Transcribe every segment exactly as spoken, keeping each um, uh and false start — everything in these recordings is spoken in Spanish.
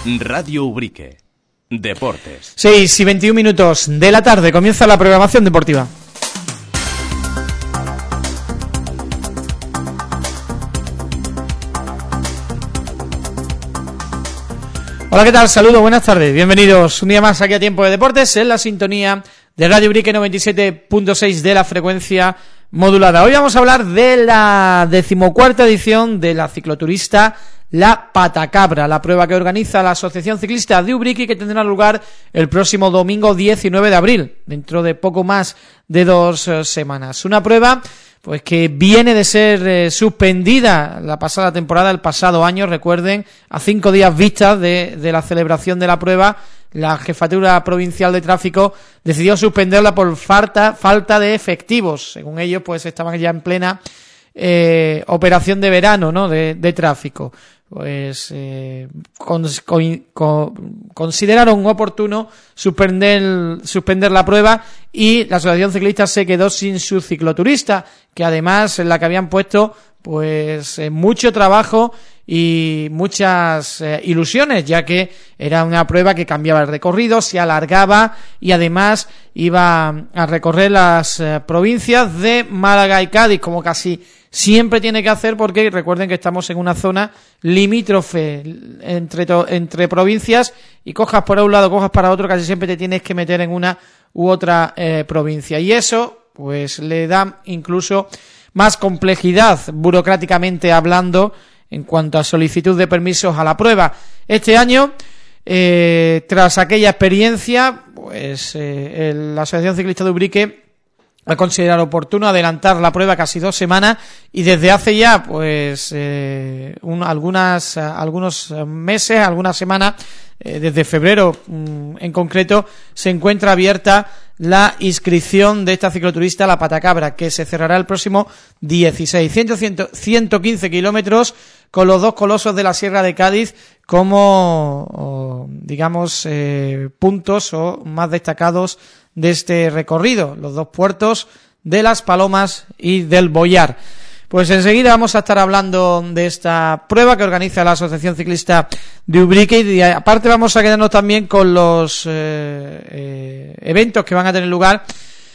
Radio Ubrique. Deportes. seis y veintiún minutos de la tarde comienza la programación deportiva. Hola, ¿qué tal? Saludos, buenas tardes. Bienvenidos un día más aquí a Tiempo de Deportes en la sintonía de Radio Ubrique noventa y siete punto seis de la frecuencia modulada. Hoy vamos a hablar de la decimocuarta edición de la cicloturista La Patacabra, la prueba que organiza la Asociación Ciclista de Ubrique y que tendrá lugar el próximo domingo diecinueve de abril, dentro de poco más de dos eh, semanas. Una prueba pues que viene de ser eh, suspendida la pasada temporada, el pasado año, recuerden, a cinco días vistas de, de la celebración de la prueba. La Jefatura Provincial de Tráfico decidió suspenderla por falta, falta de efectivos. Según ellos, pues estaban ya en plena eh, operación de verano, ¿no?, de, de tráfico. Pues eh, con, con, con, consideraron oportuno suspender, suspender la prueba y la Asociación Ciclista se quedó sin su cicloturista, que además en la que habían puesto pues eh, mucho trabajo y muchas eh, ilusiones, ya que era una prueba que cambiaba el recorrido, se alargaba y además iba a recorrer las eh, provincias de Málaga y Cádiz, como casi siempre tiene que hacer, porque recuerden que estamos en una zona limítrofe entre, to- entre provincias, y cojas por un lado, cojas para otro, casi siempre te tienes que meter en una u otra eh, provincia, y eso pues le da incluso más complejidad burocráticamente hablando en cuanto a solicitud de permisos a la prueba. Este año, eh, tras aquella experiencia, pues eh, el, la Asociación Ciclista de Ubrique ha considerado oportuno adelantar la prueba casi dos semanas, y desde hace ya pues eh, un, algunas algunos meses, algunas semanas, eh, desde febrero mmm, en concreto, se encuentra abierta la inscripción de esta cicloturista La Patacabra, que se cerrará el próximo dieciséis, ciento quince kilómetros, con los dos colosos de la Sierra de Cádiz como, o, digamos, eh, puntos o más destacados de este recorrido, los dos puertos de Las Palomas y del Boyar. Pues enseguida vamos a estar hablando de esta prueba que organiza la Asociación Ciclista de Ubrique, y aparte vamos a quedarnos también con los eh, eh, eventos que van a tener lugar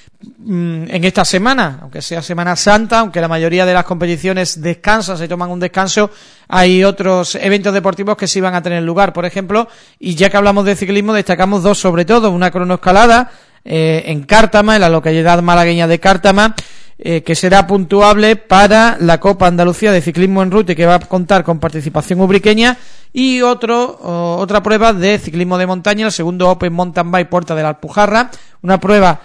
mmm, en esta semana, aunque sea Semana Santa, aunque la mayoría de las competiciones descansan, se toman un descanso, hay otros eventos deportivos que sí van a tener lugar, por ejemplo, y ya que hablamos de ciclismo, destacamos dos sobre todo, una cronoescalada eh, en Cártama, en la localidad malagueña de Cártama, Eh, que será puntuable para la Copa Andalucía de Ciclismo en Ruta y que va a contar con participación ubriqueña, y otro o, otra prueba de ciclismo de montaña, el segundo Open Mountain Bike Puerta de la Alpujarra, una prueba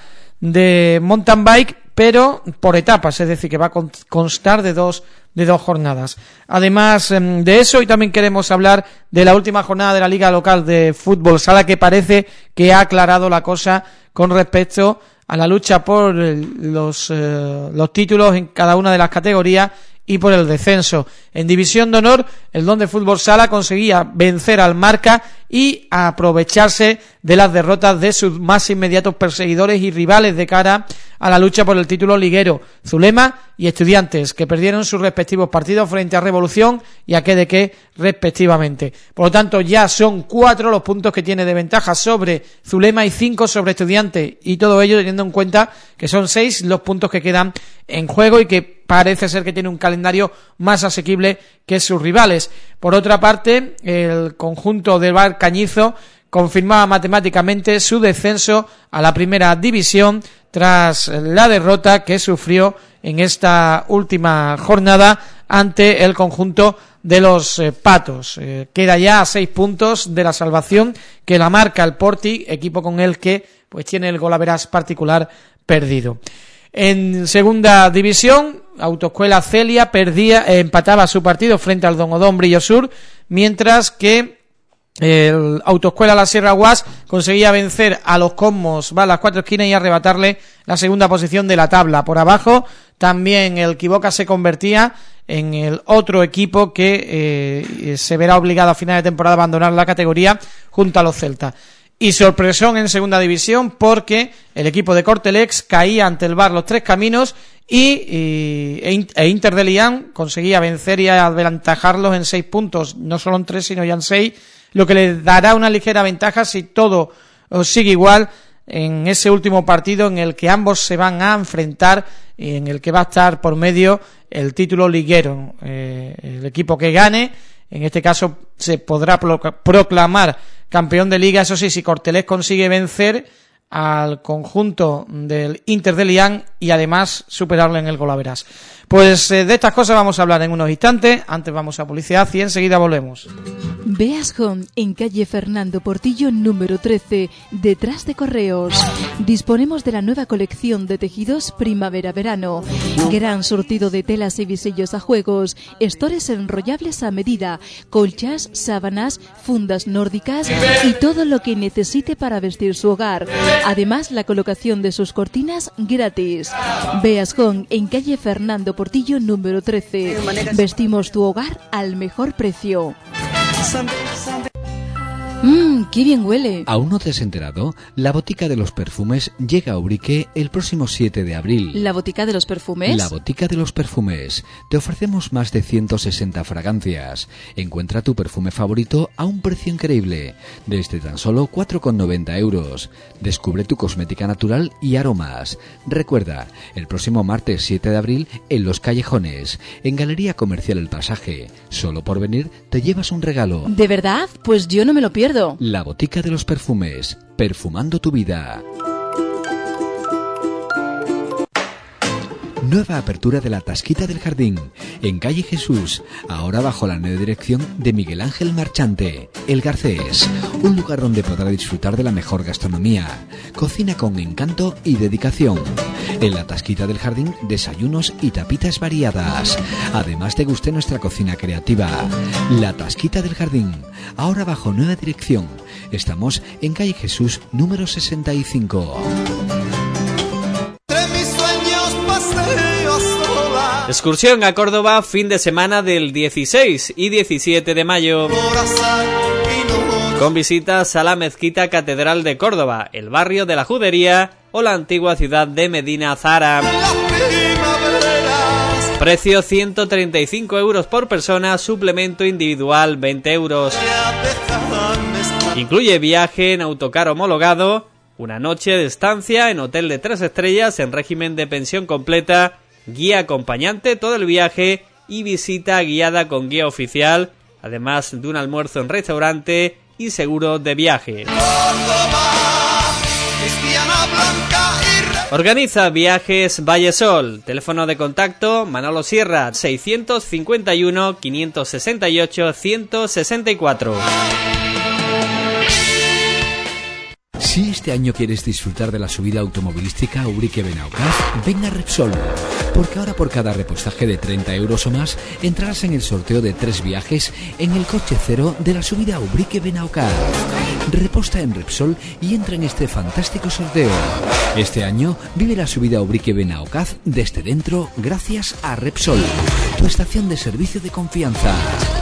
de mountain bike pero por etapas, es decir, que va a constar de dos de dos jornadas. Además de eso, hoy también queremos hablar de la última jornada de la Liga Local de Fútbol Sala, que parece que ha aclarado la cosa con respecto a la lucha por los, eh, los títulos en cada una de las categorías y por el descenso. En División de Honor, el Don de Fútbol Sala conseguía vencer al Marca y aprovecharse de las derrotas de sus más inmediatos perseguidores y rivales de cara a la lucha por el título liguero, Zulema y Estudiantes, que perdieron sus respectivos partidos frente a Revolución y a Qué de Qué respectivamente. Por lo tanto, ya son cuatro los puntos que tiene de ventaja sobre Zulema y cinco sobre Estudiantes, y todo ello teniendo en cuenta que son seis los puntos que quedan en juego y que parece ser que tiene un calendario más asequible que sus rivales. Por otra parte, el conjunto del Bar Cañizo confirmaba matemáticamente su descenso a la primera división tras la derrota que sufrió en esta última jornada ante el conjunto de los eh, Patos. Eh, queda ya a seis puntos de la salvación que la marca el Porti, equipo con el que pues tiene el golaveras particular perdido. En segunda división, Autoescuela Celia perdía, eh, empataba su partido frente al Don Odón Brillo Sur, mientras que el Autoescuela La Sierra Guas conseguía vencer a los Cosmos va a las cuatro esquinas y arrebatarle la segunda posición de la tabla. Por abajo también el Quiboca se convertía en el otro equipo que eh, se verá obligado a final de temporada a abandonar la categoría junto a los Celtas. Y sorpresón en segunda división, porque el equipo de Cortelex caía ante el Bar Los Tres Caminos y, y e Inter de Lián conseguía vencer y aventajarlos en seis puntos, no solo en tres sino ya en seis, lo que le dará una ligera ventaja si todo sigue igual en ese último partido en el que ambos se van a enfrentar y en el que va a estar por medio el título liguero. Eh, el equipo que gane, en este caso, se podrá proclamar campeón de liga. Eso sí, si Cortelés consigue vencer al conjunto del Inter de Lián y además superarle en el golaveras. Pues eh, de estas cosas vamos a hablar en unos instantes. Antes vamos a publicidad y enseguida volvemos. Beas Home, en calle Fernando Portillo número trece, detrás de Correos. Disponemos de la nueva colección de tejidos primavera-verano. Gran surtido de telas y visillos a juegos, estores enrollables a medida, colchas, sábanas, fundas nórdicas y todo lo que necesite para vestir su hogar. Además, la colocación de sus cortinas gratis. Beas Home, en calle Fernando Portillo número trece. Vestimos tu hogar al mejor precio. Mmm, qué bien huele. ¿Aún no te has enterado? La Botica de los Perfumes llega a Ubrique el próximo siete de abril. ¿La Botica de los Perfumes? La Botica de los Perfumes. Te ofrecemos más de ciento sesenta fragancias. Encuentra tu perfume favorito a un precio increíble, desde tan solo cuatro con noventa euros. Descubre tu cosmética natural y aromas. Recuerda, el próximo martes siete de abril en Los Callejones, en Galería Comercial El Pasaje. Solo por venir te llevas un regalo. ¿De verdad? Pues yo no me lo pierdo. La Botica de los Perfumes, perfumando tu vida. Nueva apertura de la Tasquita del Jardín, en calle Jesús, ahora bajo la nueva dirección de Miguel Ángel Marchante, El Garcés, un lugar donde podrá disfrutar de la mejor gastronomía, cocina con encanto y dedicación. En la Tasquita del Jardín, desayunos y tapitas variadas, además te guste nuestra cocina creativa. La Tasquita del Jardín, ahora bajo nueva dirección, estamos en calle Jesús número sesenta y cinco. Excursión a Córdoba, fin de semana del dieciséis y diecisiete de mayo. Con visitas a la Mezquita Catedral de Córdoba, el barrio de la Judería o la antigua ciudad de Medina Zahara. Precio ciento treinta y cinco euros por persona, suplemento individual veinte euros. Incluye viaje en autocar homologado, una noche de estancia en hotel de tres estrellas en régimen de pensión completa, guía acompañante todo el viaje y visita guiada con guía oficial, además de un almuerzo en restaurante y seguro de viaje. Organiza Viajes Vallesol. Teléfono de contacto Manolo Sierra, seiscientos cincuenta y uno, quinientos sesenta y ocho, ciento sesenta y cuatro. Si este año quieres disfrutar de la subida automovilística a Ubrique-Benaocaz, ven a Repsol, porque ahora por cada repostaje de treinta euros o más entrarás en el sorteo de tres viajes en el coche cero de la subida a Ubrique-Benaocaz. Reposta en Repsol y entra en este fantástico sorteo. Este año vive la subida a Ubrique-Benaocaz desde dentro gracias a Repsol, tu estación de servicio de confianza.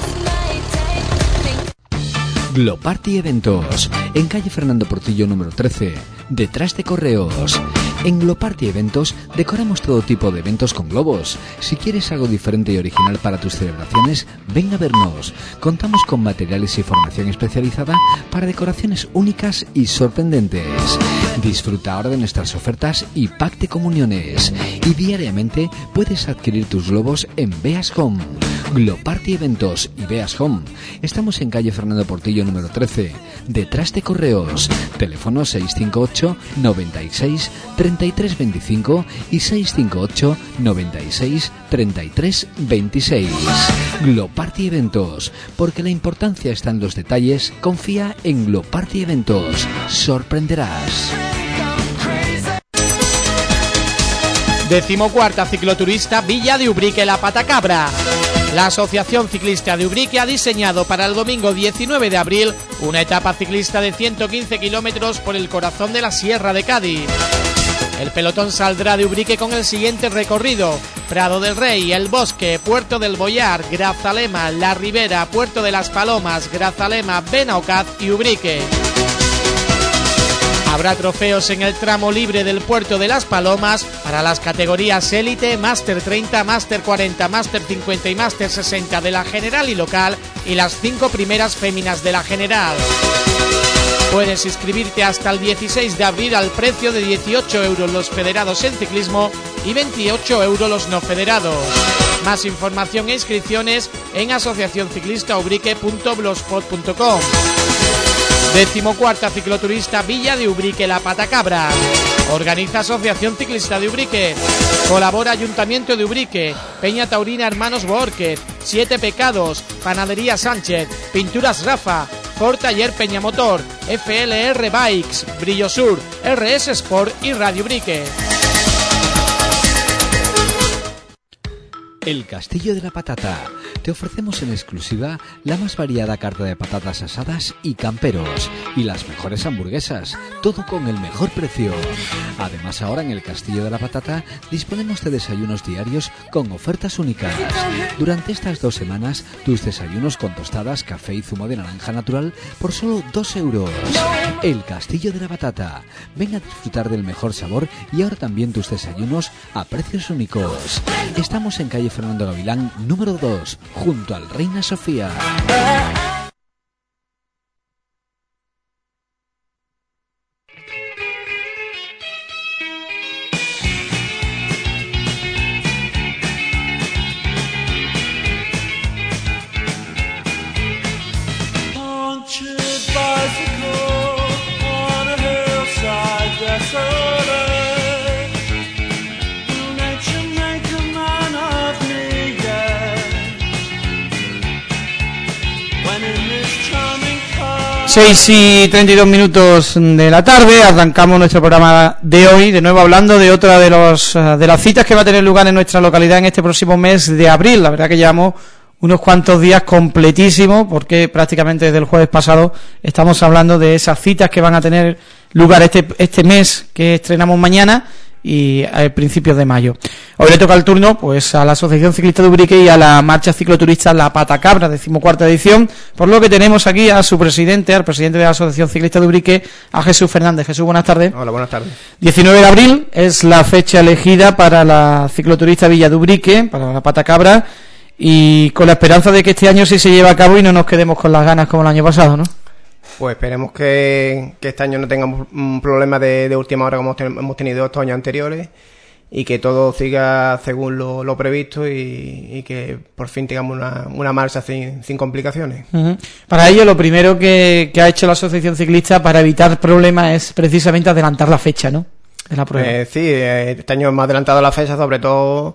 Gloparty Eventos, en calle Fernando Portillo número trece, detrás de Correos. En Gloparty Eventos decoramos todo tipo de eventos con globos. Si quieres algo diferente y original para tus celebraciones, ven a vernos. Contamos con materiales y formación especializada para decoraciones únicas y sorprendentes. Disfruta ahora de nuestras ofertas y pack de comuniones. Y diariamente puedes adquirir tus globos en Beas Home. Gloparty Eventos y Beas Home. Estamos en calle Fernando Portillo número trece, detrás de Correos. Teléfono seis cinco ocho, noventa y seis, treinta y tres veinticinco y seis cinco ocho, noventa y seis, treinta y tres veintiséis. Gloparty Eventos, porque la importancia está en los detalles. Confía en Gloparty Eventos. Sorprenderás. Decimocuarta cicloturista Villa de Ubrique La Patacabra. La Asociación Ciclista de Ubrique ha diseñado para el domingo diecinueve de abril una etapa ciclista de ciento quince kilómetros por el corazón de la Sierra de Cádiz. El pelotón saldrá de Ubrique con el siguiente recorrido: Prado del Rey, El Bosque, Puerto del Boyar, Grazalema, La Ribera, Puerto de las Palomas, Grazalema, Benaocaz y Ubrique. Habrá trofeos en el tramo libre del Puerto de las Palomas para las categorías Élite, Máster treinta, Máster cuarenta, Máster cincuenta y Máster sesenta de la general y local, y las cinco primeras féminas de la general. Puedes inscribirte hasta el dieciséis de abril al precio de dieciocho euros los federados en ciclismo y veintiocho euros los no federados. Más información e inscripciones en asociación ciclista ubrique punto blogspot punto com. Decimocuarta cicloturista Villa de Ubrique La Patacabra. Organiza Asociación Ciclista de Ubrique. Colabora Ayuntamiento de Ubrique, Peña Taurina Hermanos Boórquez, Siete Pecados, Panadería Sánchez, Pinturas Rafa, Ford Taller Peñamotor, F L R Bikes, Brillo Sur, R S Sport y Radio Ubrique. El Castillo de la Patata. Te ofrecemos en exclusiva la más variada carta de patatas asadas y camperos y las mejores hamburguesas, todo con el mejor precio. Además, ahora en el Castillo de la Patata disponemos de desayunos diarios con ofertas únicas. Durante estas dos semanas, tus desayunos con tostadas, café y zumo de naranja natural por solo dos euros. El Castillo de la Patata. Ven a disfrutar del mejor sabor y ahora también tus desayunos a precios únicos. Estamos en calle Fernando Gavilán, número dos, junto al Reina Sofía. seis y treinta y dos minutos de la tarde, arrancamos nuestro programa de hoy, de nuevo hablando de otra de los de las citas que va a tener lugar en nuestra localidad en este próximo mes de abril. La verdad que llevamos unos cuantos días completísimos, porque prácticamente desde el jueves pasado estamos hablando de esas citas que van a tener lugar este este mes que estrenamos mañana y a principios de mayo. Hoy le toca el turno pues a la Asociación Ciclista de Ubrique y a la marcha cicloturista La Patacabra, decimocuarta edición, por lo que tenemos aquí a su presidente, al presidente de la Asociación Ciclista de Ubrique, a Jesús Fernández. Jesús, buenas tardes. Hola, buenas tardes. diecinueve de abril es la fecha elegida para la cicloturista Villa de Ubrique, para La Patacabra, y con la esperanza de que este año sí se lleve a cabo y no nos quedemos con las ganas como el año pasado, ¿no? Pues esperemos que, que este año no tengamos un problema de, de última hora como ten, hemos tenido estos años anteriores, y que todo siga según lo, lo previsto y, y que por fin tengamos una, una marcha sin, sin complicaciones. Uh-huh. Para ello, lo primero que, que ha hecho la Asociación Ciclista para evitar problemas es precisamente adelantar la fecha, ¿no?, de la prueba. Eh, sí, este año hemos adelantado la fecha, sobre todo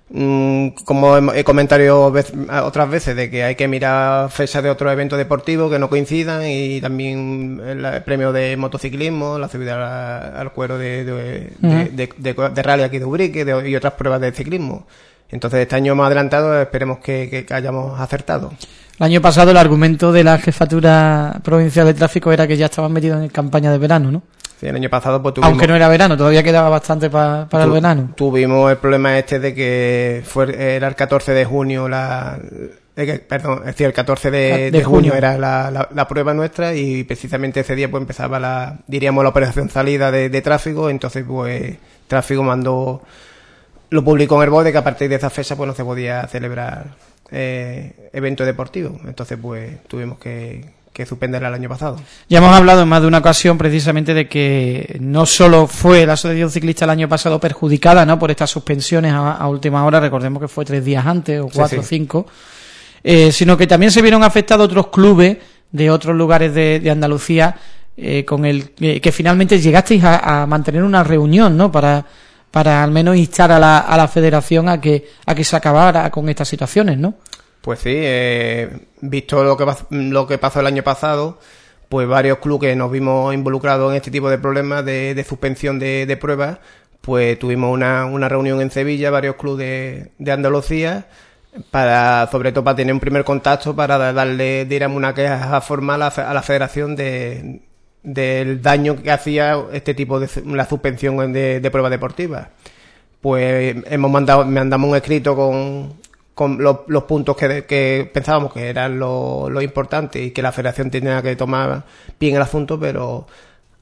como he comentado otras veces, de que hay que mirar fechas de otros eventos deportivos que no coincidan, y también el premio de motociclismo, la subida al cuero de, de, uh-huh. de, de, de, de rally aquí de Ubrique de, y otras pruebas de ciclismo. Entonces este año hemos adelantado, esperemos que, que hayamos acertado. El año pasado el argumento de la Jefatura Provincial de Tráfico era que ya estaban metidos en campaña de verano, ¿no? Sí, el año pasado pues tuvimos... Aunque no era verano, todavía quedaba bastante pa, para tu, el verano. Tuvimos el problema este de que fue era el catorce de junio la... Eh, perdón, es decir, el catorce de, de, de junio, junio era la, la, la prueba nuestra, y precisamente ese día pues empezaba la, diríamos, la operación salida de, de tráfico. Entonces pues tráfico mandó, lo publicó en el B O D E que a partir de esa fecha pues no se podía celebrar eh, eventos deportivos. Entonces pues tuvimos que... que suspenderla el año pasado. Ya hemos hablado en más de una ocasión precisamente de que no solo fue la Asociación Ciclista el año pasado perjudicada, ¿no?, por estas suspensiones a, a última hora, recordemos que fue tres días antes, o cuatro o sí, sí. cinco, eh, sino que también se vieron afectados otros clubes de otros lugares de, de Andalucía, eh, con el eh, que finalmente llegasteis a, a mantener una reunión, ¿no?, para para al menos instar a la, a la federación a que a que se acabara con estas situaciones, ¿no? Pues sí, eh, visto lo que lo que pasó el año pasado, pues varios clubes que nos vimos involucrados en este tipo de problemas de, de suspensión de, de pruebas, pues tuvimos una, una reunión en Sevilla, varios clubes de, de Andalucía, para, sobre todo para tener un primer contacto, para darle, digamos, una queja formal a, a la federación de, del daño que hacía este tipo de la suspensión de, de pruebas deportivas. Pues hemos mandado, mandamos un escrito con con los, los puntos que, que pensábamos que eran lo, lo importante y que la federación tenía que tomar bien el asunto, pero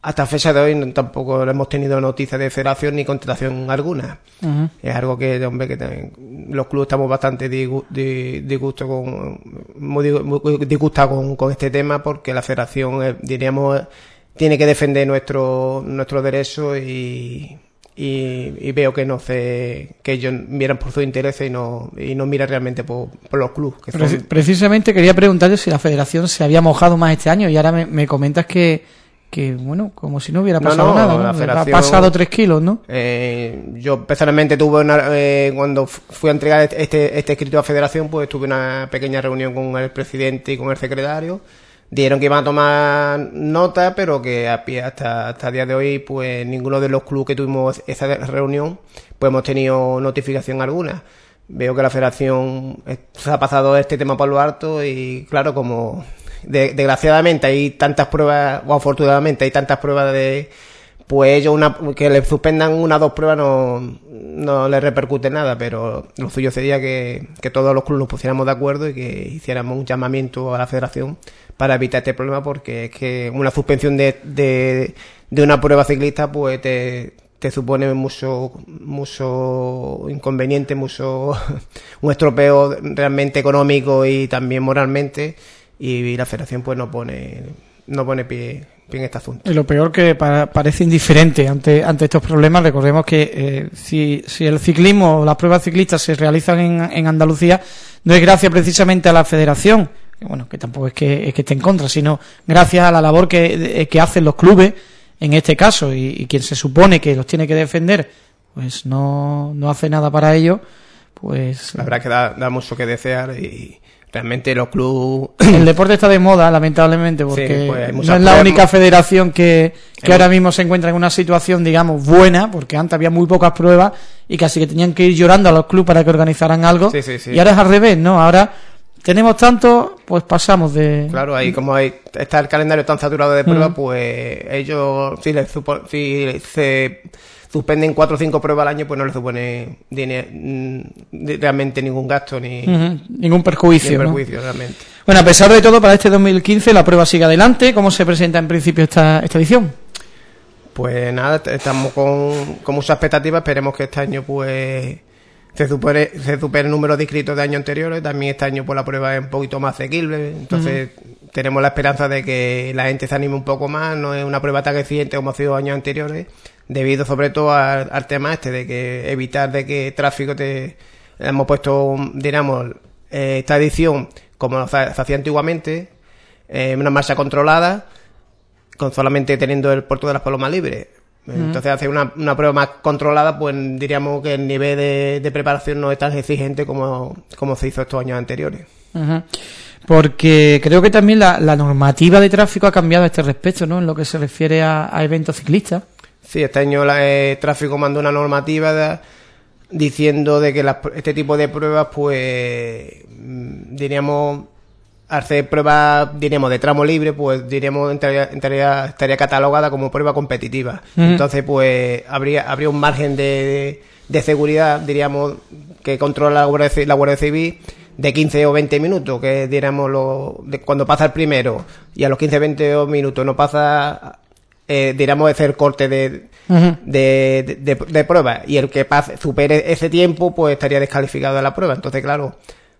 hasta fecha de hoy no, tampoco hemos tenido noticias de federación ni contratación alguna. Uh-huh. Es algo que, hombre, que también, los clubes estamos bastante disgusto con, muy disgustados con, con este tema, porque la federación, eh, diríamos, tiene que defender nuestro nuestro derecho y, y, y veo que no sé, que ellos miran por sus intereses y no y no miran realmente por, por los clubes. Que son... Preci- precisamente quería preguntarte si la federación se había mojado más este año, y ahora me, me comentas que que bueno, como si no hubiera pasado no, no, nada, ¿no? La federación, ha pasado tres kilos, ¿no? Eh, yo personalmente tuve una, eh, cuando fui a entregar este este escrito a federación, pues tuve una pequeña reunión con el presidente y con el secretario. Dijeron que iban a tomar nota, pero que a pie hasta hasta el día de hoy, pues ninguno de los clubes que tuvimos esa reunión, pues hemos tenido notificación alguna. Veo que la federación se ha pasado este tema por lo alto y, claro, como de, desgraciadamente hay tantas pruebas, o afortunadamente hay tantas pruebas de, pues ellos una, que les suspendan una o dos pruebas no, no les repercute nada, pero lo suyo sería que, que todos los clubes nos pusiéramos de acuerdo y que hiciéramos un llamamiento a la federación para evitar este problema, porque es que una suspensión de, de, de una prueba ciclista pues te, te supone mucho mucho inconveniente, mucho un estropeo realmente económico y también moralmente, y la federación pues no pone no pone pie, pie en este asunto. Y lo peor, que para, parece indiferente ante ante estos problemas. Recordemos que eh, si, si el ciclismo o las pruebas ciclistas se realizan en, en Andalucía, no es gracias precisamente a la federación, que bueno, que tampoco es que, es que esté en contra, sino gracias a la labor que, que hacen los clubes en este caso, y, y quien se supone que los tiene que defender, pues no, no hace nada para ello, pues... La verdad es que da, da mucho que desear, y realmente los clubes... El deporte está de moda, lamentablemente, porque sí, pues no es la única federación que, que ahora mismo se encuentra en una situación, digamos, buena, porque antes había muy pocas pruebas y casi que tenían que ir llorando a los clubes para que organizaran algo, sí, sí, sí. Y ahora es al revés, ¿no? Ahora tenemos tanto, pues pasamos de... Claro, ahí como hay, está el calendario tan saturado de pruebas, uh-huh. pues ellos, si, les supo, si se suspenden cuatro o cinco pruebas al año, pues no les supone dinero, realmente ningún gasto ni... Uh-huh. Ningún perjuicio, Ningún perjuicio, ¿no? realmente. Bueno, a pesar de todo, para este dos mil quince la prueba sigue adelante. ¿Cómo se presenta en principio esta, esta edición? Pues nada, estamos con, con muchas expectativas. Esperemos que este año pues se supere, se supere el número de inscritos de años anteriores. También este año pues la prueba es un poquito más asequible, entonces uh-huh. tenemos la esperanza de que la gente se anime un poco más. No es una prueba tan exigente como ha sido años anteriores, debido sobre todo al, al tema este de que evitar de que tráfico te hemos puesto, digamos, eh, esta edición como se hacía antiguamente, eh, una marcha controlada, con solamente teniendo el puerto de las Palomas libre. Entonces, uh-huh. hacer una, una prueba más controlada, pues diríamos que el nivel de, de preparación no es tan exigente como, como se hizo estos años anteriores. Uh-huh. Porque creo que también la, la normativa de tráfico ha cambiado a este respecto, ¿no? En lo que se refiere a, a eventos ciclistas. Sí, este año el eh, tráfico mandó una normativa de, diciendo de que las, este tipo de pruebas, pues, diríamos, hacer pruebas, diríamos, de tramo libre, pues diríamos entraría, entraría, estaría catalogada como prueba competitiva. Uh-huh. Entonces, pues habría habría un margen de, de, de seguridad, diríamos, que controla la Guardia, la Guardia Civil, de quince o veinte minutos, que diríamos lo, de cuando pasa el primero y a los quince o veinte minutos no pasa, eh, diríamos, hacer corte de, uh-huh. de, de, de, de prueba, y el que pase, supere ese tiempo, pues estaría descalificado de la prueba. Entonces, claro,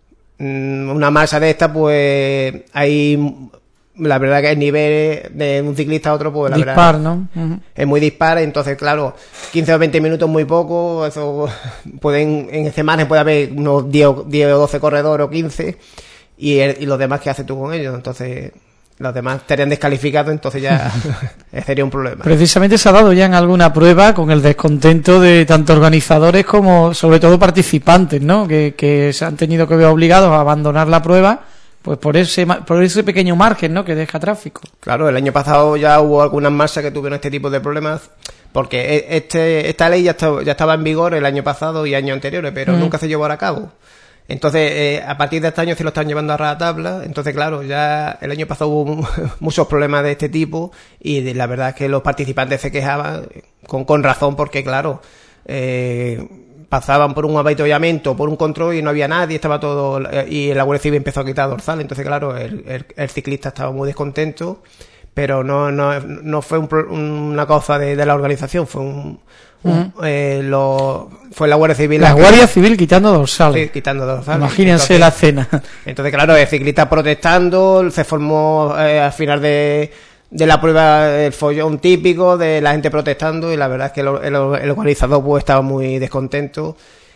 una marcha de esta, pues hay, la verdad que el nivel de un ciclista a otro, pues la dispar, verdad ¿no? Uh-huh. es muy dispar. Entonces, claro, quince o veinte minutos muy poco, eso pueden, en ese margen puede haber unos diez o doce corredores o quince, y, el, y los demás, ¿qué haces tú con ellos? Entonces los demás estarían descalificados, entonces ya sería un problema. Precisamente se ha dado ya en alguna prueba con el descontento de tanto organizadores como sobre todo participantes, ¿no? Que, que se han tenido que ver obligados a abandonar la prueba, pues por ese por ese pequeño margen, ¿no? Que deja tráfico. Claro, el año pasado ya hubo algunas marchas que tuvieron este tipo de problemas, porque este esta ley ya estaba, ya estaba en vigor el año pasado y años anteriores, pero mm. nunca se llevó a cabo. Entonces, eh, a partir de este año sí lo están llevando a rajatabla. Entonces, claro, ya el año pasado hubo muchos problemas de este tipo, y de, la verdad es que los participantes se quejaban con, con razón, porque, claro, eh, pasaban por un avituallamiento, por un control, y no había nadie, estaba todo, y la Guardia Civil empezó a quitar dorsal. Entonces, claro, el, el, el ciclista estaba muy descontento, pero no no, no fue un, una cosa de, de la organización, fue un, un uh-huh. eh, lo, fue la Guardia Civil. La Guardia Civil quitando dorsales. Sí, quitando dorsales. Imagínense entonces, la escena. Entonces, claro, el ciclista protestando, se formó eh, al final de, de la prueba el follón típico de la gente protestando, y la verdad es que el, el, el organizador pues estaba muy descontento,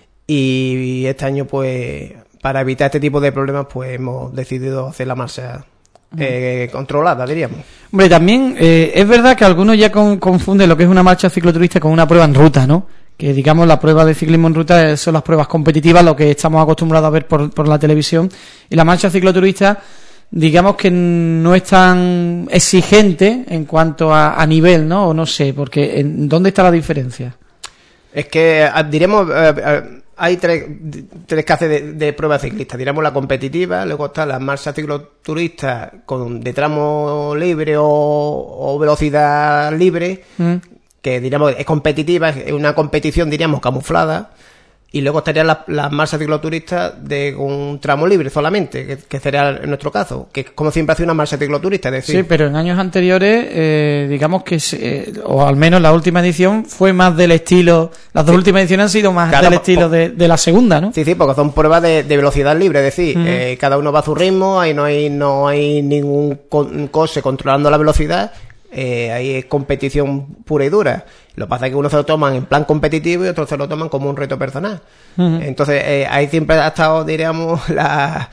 y, y este año pues para evitar este tipo de problemas pues hemos decidido hacer la marcha Eh, controlada, diríamos. Hombre, también eh, es verdad que algunos ya con, confunden lo que es una marcha cicloturista con una prueba en ruta, ¿no? Que digamos la prueba de ciclismo en ruta son las pruebas competitivas, lo que estamos acostumbrados a ver por, por la televisión, y la marcha cicloturista digamos que no es tan exigente en cuanto a, a nivel, ¿no? O no sé, porque ¿en dónde está la diferencia? Es que diríamos eh, eh, hay tres, tres clases de, de pruebas ciclistas, diríamos la competitiva, luego está la marcha cicloturista con de tramo libre o, o velocidad libre, mm. que diríamos es competitiva, es una competición diríamos camuflada, y luego estarían las, las marchas cicloturistas de un tramo libre solamente, que, que sería en nuestro caso, que como siempre hace una marcha cicloturista, es decir... Sí, pero en años anteriores, eh, digamos que, se, o al menos la última edición, fue más del estilo... Las dos sí. últimas ediciones han sido más claro, del estilo de, de la segunda, ¿no? Sí, sí, porque son pruebas de, de velocidad libre, es decir, uh-huh. eh, cada uno va a su ritmo, ahí no hay, no hay ningún con, coche controlando la velocidad, eh, ahí es competición pura y dura. Lo que pasa es que unos se lo toman en plan competitivo y otros se lo toman como un reto personal. Uh-huh. Entonces, eh, ahí siempre ha estado, diríamos, la,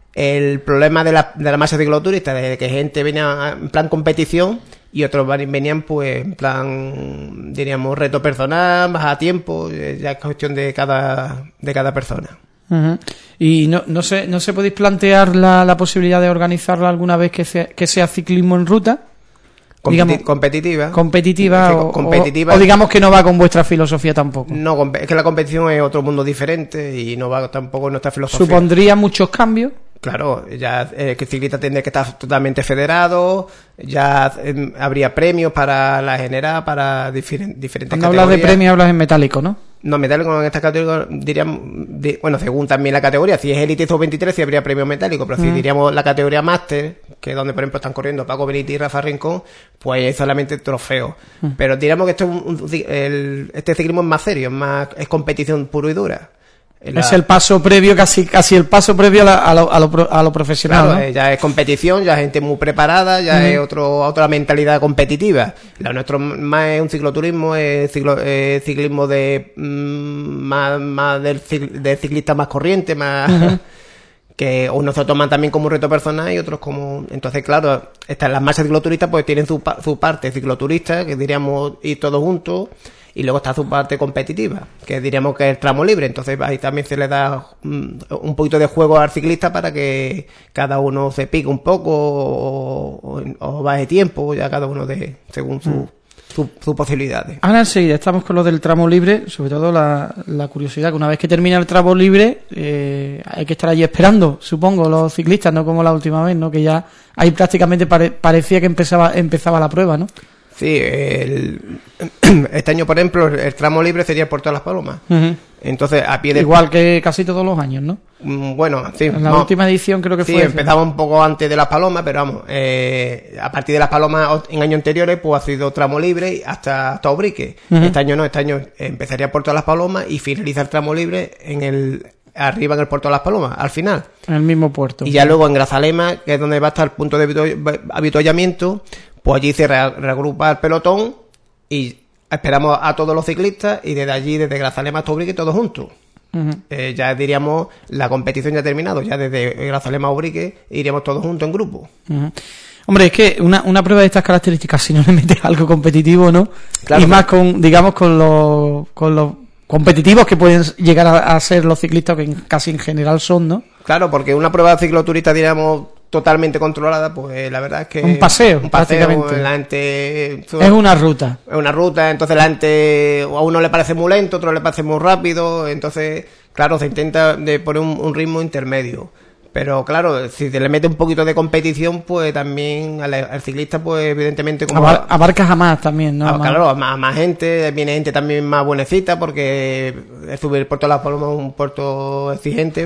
el problema de la, de la marcha cicloturista, de que gente venía en plan competición y otros venían, pues, en plan, diríamos, reto personal, más a tiempo, ya es cuestión de cada, de cada persona. Uh-huh. Y no, no sé, no se podéis plantear la, la posibilidad de organizarla alguna vez que sea, que sea ciclismo en ruta. Competi- digamos, competitiva competitiva, sí, o, competitiva o, o digamos que no va con vuestra filosofía tampoco. No, es que la competición es otro mundo diferente y no va tampoco con nuestra filosofía. ¿Supondría muchos cambios? Claro, ya eh, que el ciclista tendría que estar totalmente federado, ya eh, habría premios para la general, para diferen, diferentes Cuando categorías. hablas de premios hablas en metálico, ¿no? No, metálico en esta categoría, diríamos, di, bueno, según también la categoría, si es Elite sub veintitrés sí habría premio metálico, pero mm. si diríamos la categoría Máster, que es donde por ejemplo están corriendo Paco Benítez y Rafa Rincón, pues es solamente trofeo. Mm. Pero diríamos que esto es un, un, el, este ciclismo es más serio, es más, es competición puro y dura. La... Es el paso previo, casi casi el paso previo a, la, a, lo, a, lo, a lo profesional, claro, ¿no? eh, ya es competición, ya es gente muy preparada, ya mm. es otro otra mentalidad competitiva. La nuestro más es un cicloturismo, es ciclo, eh, ciclismo de mm, más, más del de ciclista más corriente, más uh-huh. que unos se toman también como un reto personal y otros como... Entonces, claro, estas las marchas cicloturistas pues tienen su, su parte cicloturista, que diríamos ir todos juntos, y luego está su parte competitiva, que diríamos que es el tramo libre. Entonces ahí también se le da un, un poquito de juego al ciclista para que cada uno se pique un poco o, o, o baje tiempo, ya cada uno de según su... Mm. Sus su posibilidades. Ahora enseguida estamos con lo del tramo libre, sobre todo la, la curiosidad que una vez que termina el tramo libre eh, hay que estar allí esperando, supongo, los ciclistas, no como la última vez, ¿no? Que ya ahí prácticamente pare, parecía que empezaba empezaba la prueba, ¿no? Sí, el, este año, por ejemplo, el tramo libre sería por todas las Palomas. Uh-huh. Entonces, a pie de... Igual que casi todos los años, ¿no? Bueno, sí. En la no, última edición creo que sí, fue... Sí, empezaba un poco antes de las Palomas, pero vamos, eh, a partir de las Palomas en años anteriores, pues ha sido tramo libre hasta, hasta Ubrique. Uh-huh. Este año no, este año empezaría por todas las Palomas y finaliza el tramo libre en el... arriba en el puerto de las Palomas, al final. En el mismo puerto. Y ya luego en Grazalema, que es donde va a estar el punto de avituallamiento, pues allí se re- regrupa el pelotón y esperamos a todos los ciclistas y desde allí, desde Grazalema hasta Ubrique, todos juntos. Uh-huh. Eh, ya diríamos, la competición ya ha terminado, ya desde Grazalema a Ubrique iríamos todos juntos en grupo. Uh-huh. Hombre, es que una, una prueba de estas características, si no le metes algo competitivo, ¿no? Claro, y más con, digamos, con los, con los competitivos que pueden llegar a, a ser los ciclistas, que casi en general son, ¿no? Claro, porque una prueba cicloturista, diríamos, totalmente controlada, pues la verdad es que... Un paseo, un paseo prácticamente. La gente, es una ruta. Es una ruta, entonces la gente, a uno le parece muy lento, a otro le parece muy rápido, entonces, claro, se intenta de poner un, un ritmo intermedio. Pero claro, si se le mete un poquito de competición, pues también al, al ciclista, pues evidentemente... como Abar, abarcas a más también, ¿no? A, claro, a más, a más gente, viene gente también más buenecita, porque subir el puerto de las Palomas es un puerto exigente,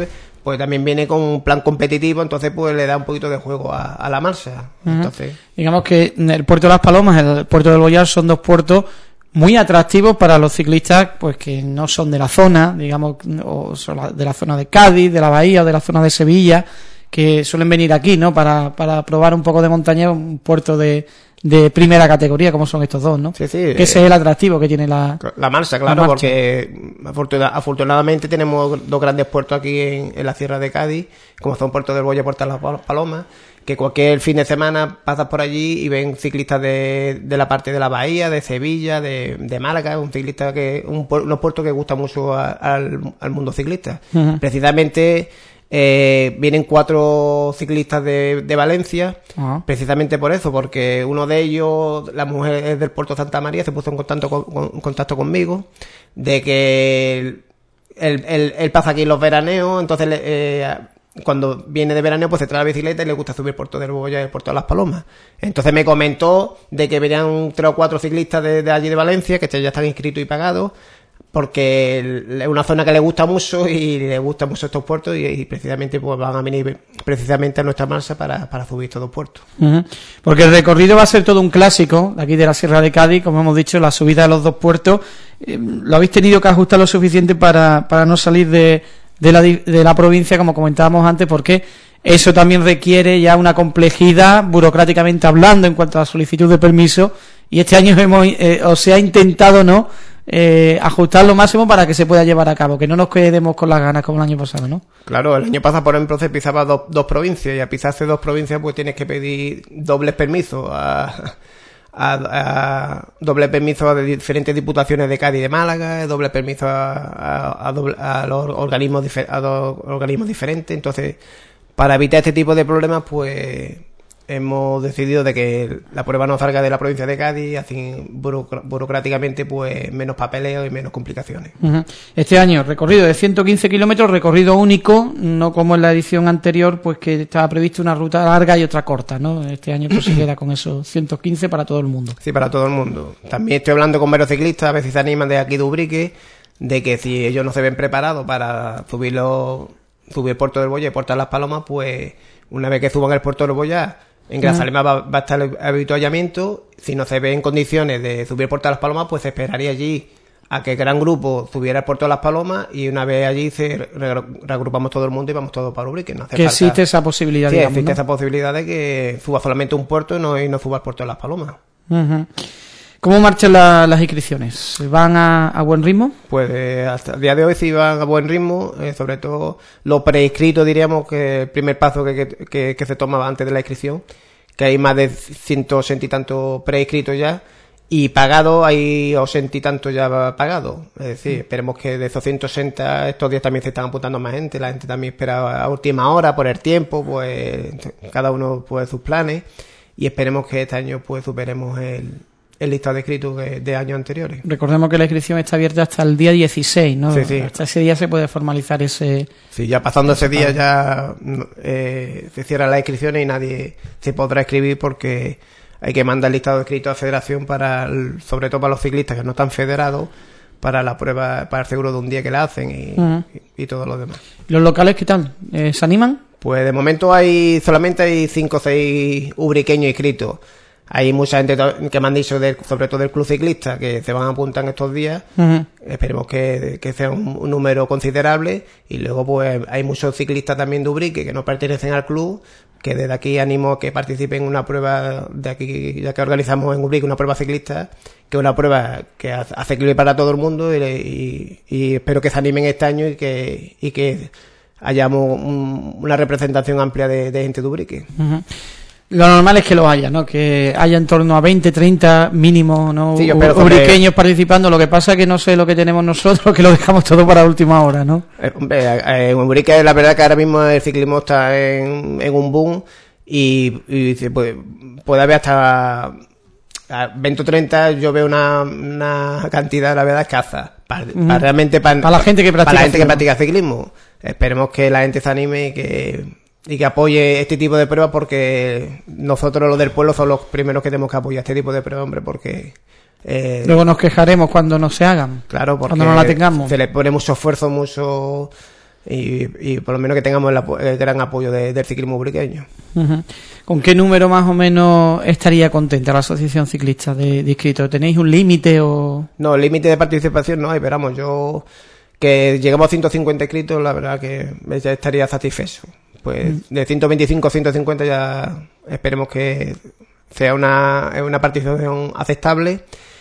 pues también viene con un plan competitivo, entonces pues le da un poquito de juego a, a la marcha. Uh-huh. Entonces, digamos que el puerto de Las Palomas y el puerto del Boyar son dos puertos muy atractivos para los ciclistas pues que no son de la zona, digamos, o son de la zona de Cádiz, de la Bahía o de la zona de Sevilla, que suelen venir aquí, ¿no? Para, para probar un poco de montaña, un puerto de, de primera categoría, como son estos dos, ¿no? Sí, sí. Que ese es el atractivo que tiene la... La marcha, claro, la marcha. Porque afortuna, afortunadamente tenemos dos grandes puertos aquí en, en la Sierra de Cádiz, como son Puerto del Boya y Puerto de las Palomas, que cualquier fin de semana pasas por allí y ven ciclistas de, de la parte de la Bahía, de Sevilla, de, de Málaga, un ciclista que, un, unos puertos que gustan mucho a, al, al mundo ciclista. Uh-huh. Precisamente, Eh, vienen cuatro ciclistas de, de Valencia, uh-huh. precisamente por eso, porque uno de ellos, la mujer del Puerto Santa María, se puso en contacto, con, con, en contacto conmigo, de que él, él, él, él pasa aquí los veraneos, entonces eh, cuando viene de veraneo pues se trae la bicicleta y le gusta subir Puerto del Boya y el Puerto de las Palomas. Entonces me comentó de que venían tres o cuatro ciclistas de, de allí de Valencia, que ya están inscritos y pagados, porque es una zona que le gusta mucho y le gustan mucho estos puertos y, y precisamente pues van a venir precisamente a nuestra marcha para, para subir estos dos puertos. Uh-huh. Porque el recorrido va a ser todo un clásico de aquí de la Sierra de Cádiz, como hemos dicho, la subida de los dos puertos, eh, lo habéis tenido que ajustar lo suficiente para, para no salir de, de, la, de la provincia, como comentábamos antes, porque eso también requiere ya una complejidad burocráticamente hablando en cuanto a la solicitud de permiso, y este año hemos eh, o se ha intentado, ¿no?, Eh, ajustar lo máximo para que se pueda llevar a cabo, que no nos quedemos con las ganas como el año pasado, ¿no? Claro, el año pasado, por ejemplo, se pisaba dos, dos provincias, y a pisarse dos provincias pues tienes que pedir dobles permisos a, a, a doble permiso a diferentes diputaciones de Cádiz y de Málaga, doble permiso a, a, a, doble, a los organismos a los organismos diferentes. Entonces, para evitar este tipo de problemas, pues hemos decidido de que la prueba no salga de la provincia de Cádiz, así burocráticamente pues menos papeleo y menos complicaciones. Uh-huh. Este año recorrido de ciento quince kilómetros, recorrido único, no como en la edición anterior, pues que estaba previsto una ruta larga y otra corta, ¿no? Este año pues se queda con esos ciento quince para todo el mundo. Sí, para todo el mundo. También estoy hablando con varios ciclistas, a veces se animan de aquí de Ubrique, de que si ellos no se ven preparados para subirlo, subir el Puerto del Boya y Puerto de las Palomas, pues una vez que suban el Puerto del Boya, en Grazalema va, va a estar el habituallamiento. Si no se ve en condiciones de subir el Puerto de las Palomas, pues se esperaría allí a que el gran grupo subiera el Puerto de las Palomas, y una vez allí se re- reagrupamos todo el mundo y vamos todos para Ubrique. No hace que falta... existe esa posibilidad, sí, digamos, existe ¿no? esa posibilidad de que suba solamente un puerto y no, y no suba el Puerto de las Palomas. Uh-huh. ¿Cómo marchan la, las inscripciones? ¿Van a, a buen ritmo? Pues eh, hasta el día de hoy sí van a buen ritmo, eh, sobre todo los preinscritos, diríamos que el primer paso que, que, que, que se tomaba antes de la inscripción, que hay más de ciento ochenta y tantos preinscritos ya, y pagados hay ochenta y tantos ya pagados. Es decir, esperemos que de esos ciento ochenta estos días también se están apuntando más gente, la gente también espera a última hora por el tiempo, pues cada uno pues sus planes, y esperemos que este año pues superemos el el listado de inscritos de, de años anteriores. Recordemos que la inscripción está abierta hasta el día dieciséis, ¿no? Sí, sí. Hasta ese día se puede formalizar ese... Sí, ya pasando ese día ya eh, se cierran las inscripciones y nadie se podrá inscribir, porque hay que mandar el listado de inscritos a Federación, para el, sobre todo para los ciclistas que no están federados, para la prueba, para el seguro de un día que la hacen y, uh-huh. y, y todo lo demás. ¿Los locales qué tal? Eh, ¿Se animan? Pues de momento hay solamente hay cinco o seis ubriqueños inscritos. Hay mucha gente que me han dicho, de, sobre todo del club ciclista, que se van a apuntar en estos días. Uh-huh. Esperemos que, que sea un, un número considerable. Y luego pues hay muchos ciclistas también de Ubrique que no pertenecen al club, que desde aquí animo a que participen en una prueba de aquí, ya que organizamos en Ubrique una prueba ciclista, que es una prueba que es asequible para todo el mundo, y, y, y espero que se animen este año y que, y que hayamos un, una representación amplia de, de gente de Ubrique. Uh-huh. Lo normal es que lo haya, ¿no? Que haya en torno a veinte, treinta mínimo, ¿no? Sí, ubriqueños que... participando. Lo que pasa es que no sé lo que tenemos nosotros, que lo dejamos todo para última hora, ¿no? Eh, hombre, en Ubrique la verdad que ahora mismo el ciclismo está en, en un boom, y, y pues, puede haber hasta veinte o treinta. Yo veo una, una cantidad, la verdad, escasa. Para, uh-huh. para realmente para, para la gente que practica, para la gente que practica ciclismo. Esperemos que la gente se anime y que... y que apoye este tipo de pruebas, porque nosotros los del pueblo son los primeros que tenemos que apoyar este tipo de pruebas, hombre, porque... Eh, luego nos quejaremos cuando no se hagan. Claro, porque cuando no la tengamos. Se le pone mucho esfuerzo, mucho y, y por lo menos que tengamos el, apo- el gran apoyo de, del ciclismo ubriqueño. Uh-huh. ¿Con qué número más o menos estaría contenta la Asociación Ciclista de, de inscritos? ¿Tenéis un límite o...? No, límite de participación no hay, pero vamos, yo que llegamos a ciento cincuenta inscritos, la verdad que ya estaría satisfecho. Pues de ciento veinticinco a ciento cincuenta ya esperemos que sea una, una participación aceptable.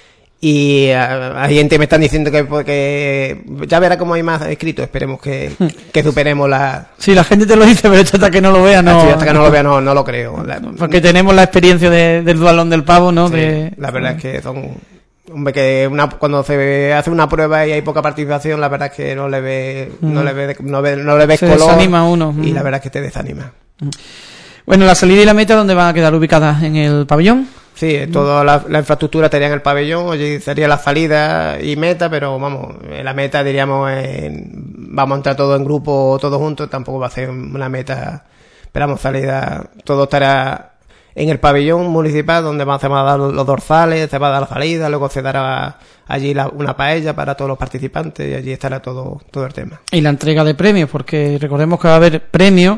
Y uh, hay gente que me están diciendo que, que ya verá cómo hay más inscritos, esperemos que, que superemos la... Sí, la gente te lo dice, pero esto hasta que no lo vea no... Sí, hasta que no lo vea no, no lo creo. La, porque tenemos la experiencia de, del dualón del pavo, ¿no? Sí, de... La verdad es que son... Hombre, que una, cuando se hace una prueba y hay poca participación, la verdad es que no le ve, mm. no le ve, no ve, no le ves se color. Desanima uno. Y mm. la verdad es que te desanima. Mm. Bueno, la salida y la meta, ¿dónde van a quedar ubicadas? ¿En el pabellón? Sí, toda la, la infraestructura estaría en el pabellón, allí sería la salida y meta, pero vamos, en la meta diríamos, en, vamos a entrar todos en grupo, todos juntos, tampoco va a ser una meta, esperamos salida, todo estará en el pabellón municipal, donde se van a dar los dorsales, se va a dar la salida, luego se dará allí la, una paella para todos los participantes y allí estará todo, todo el tema. Y la entrega de premios, porque recordemos que va a haber premios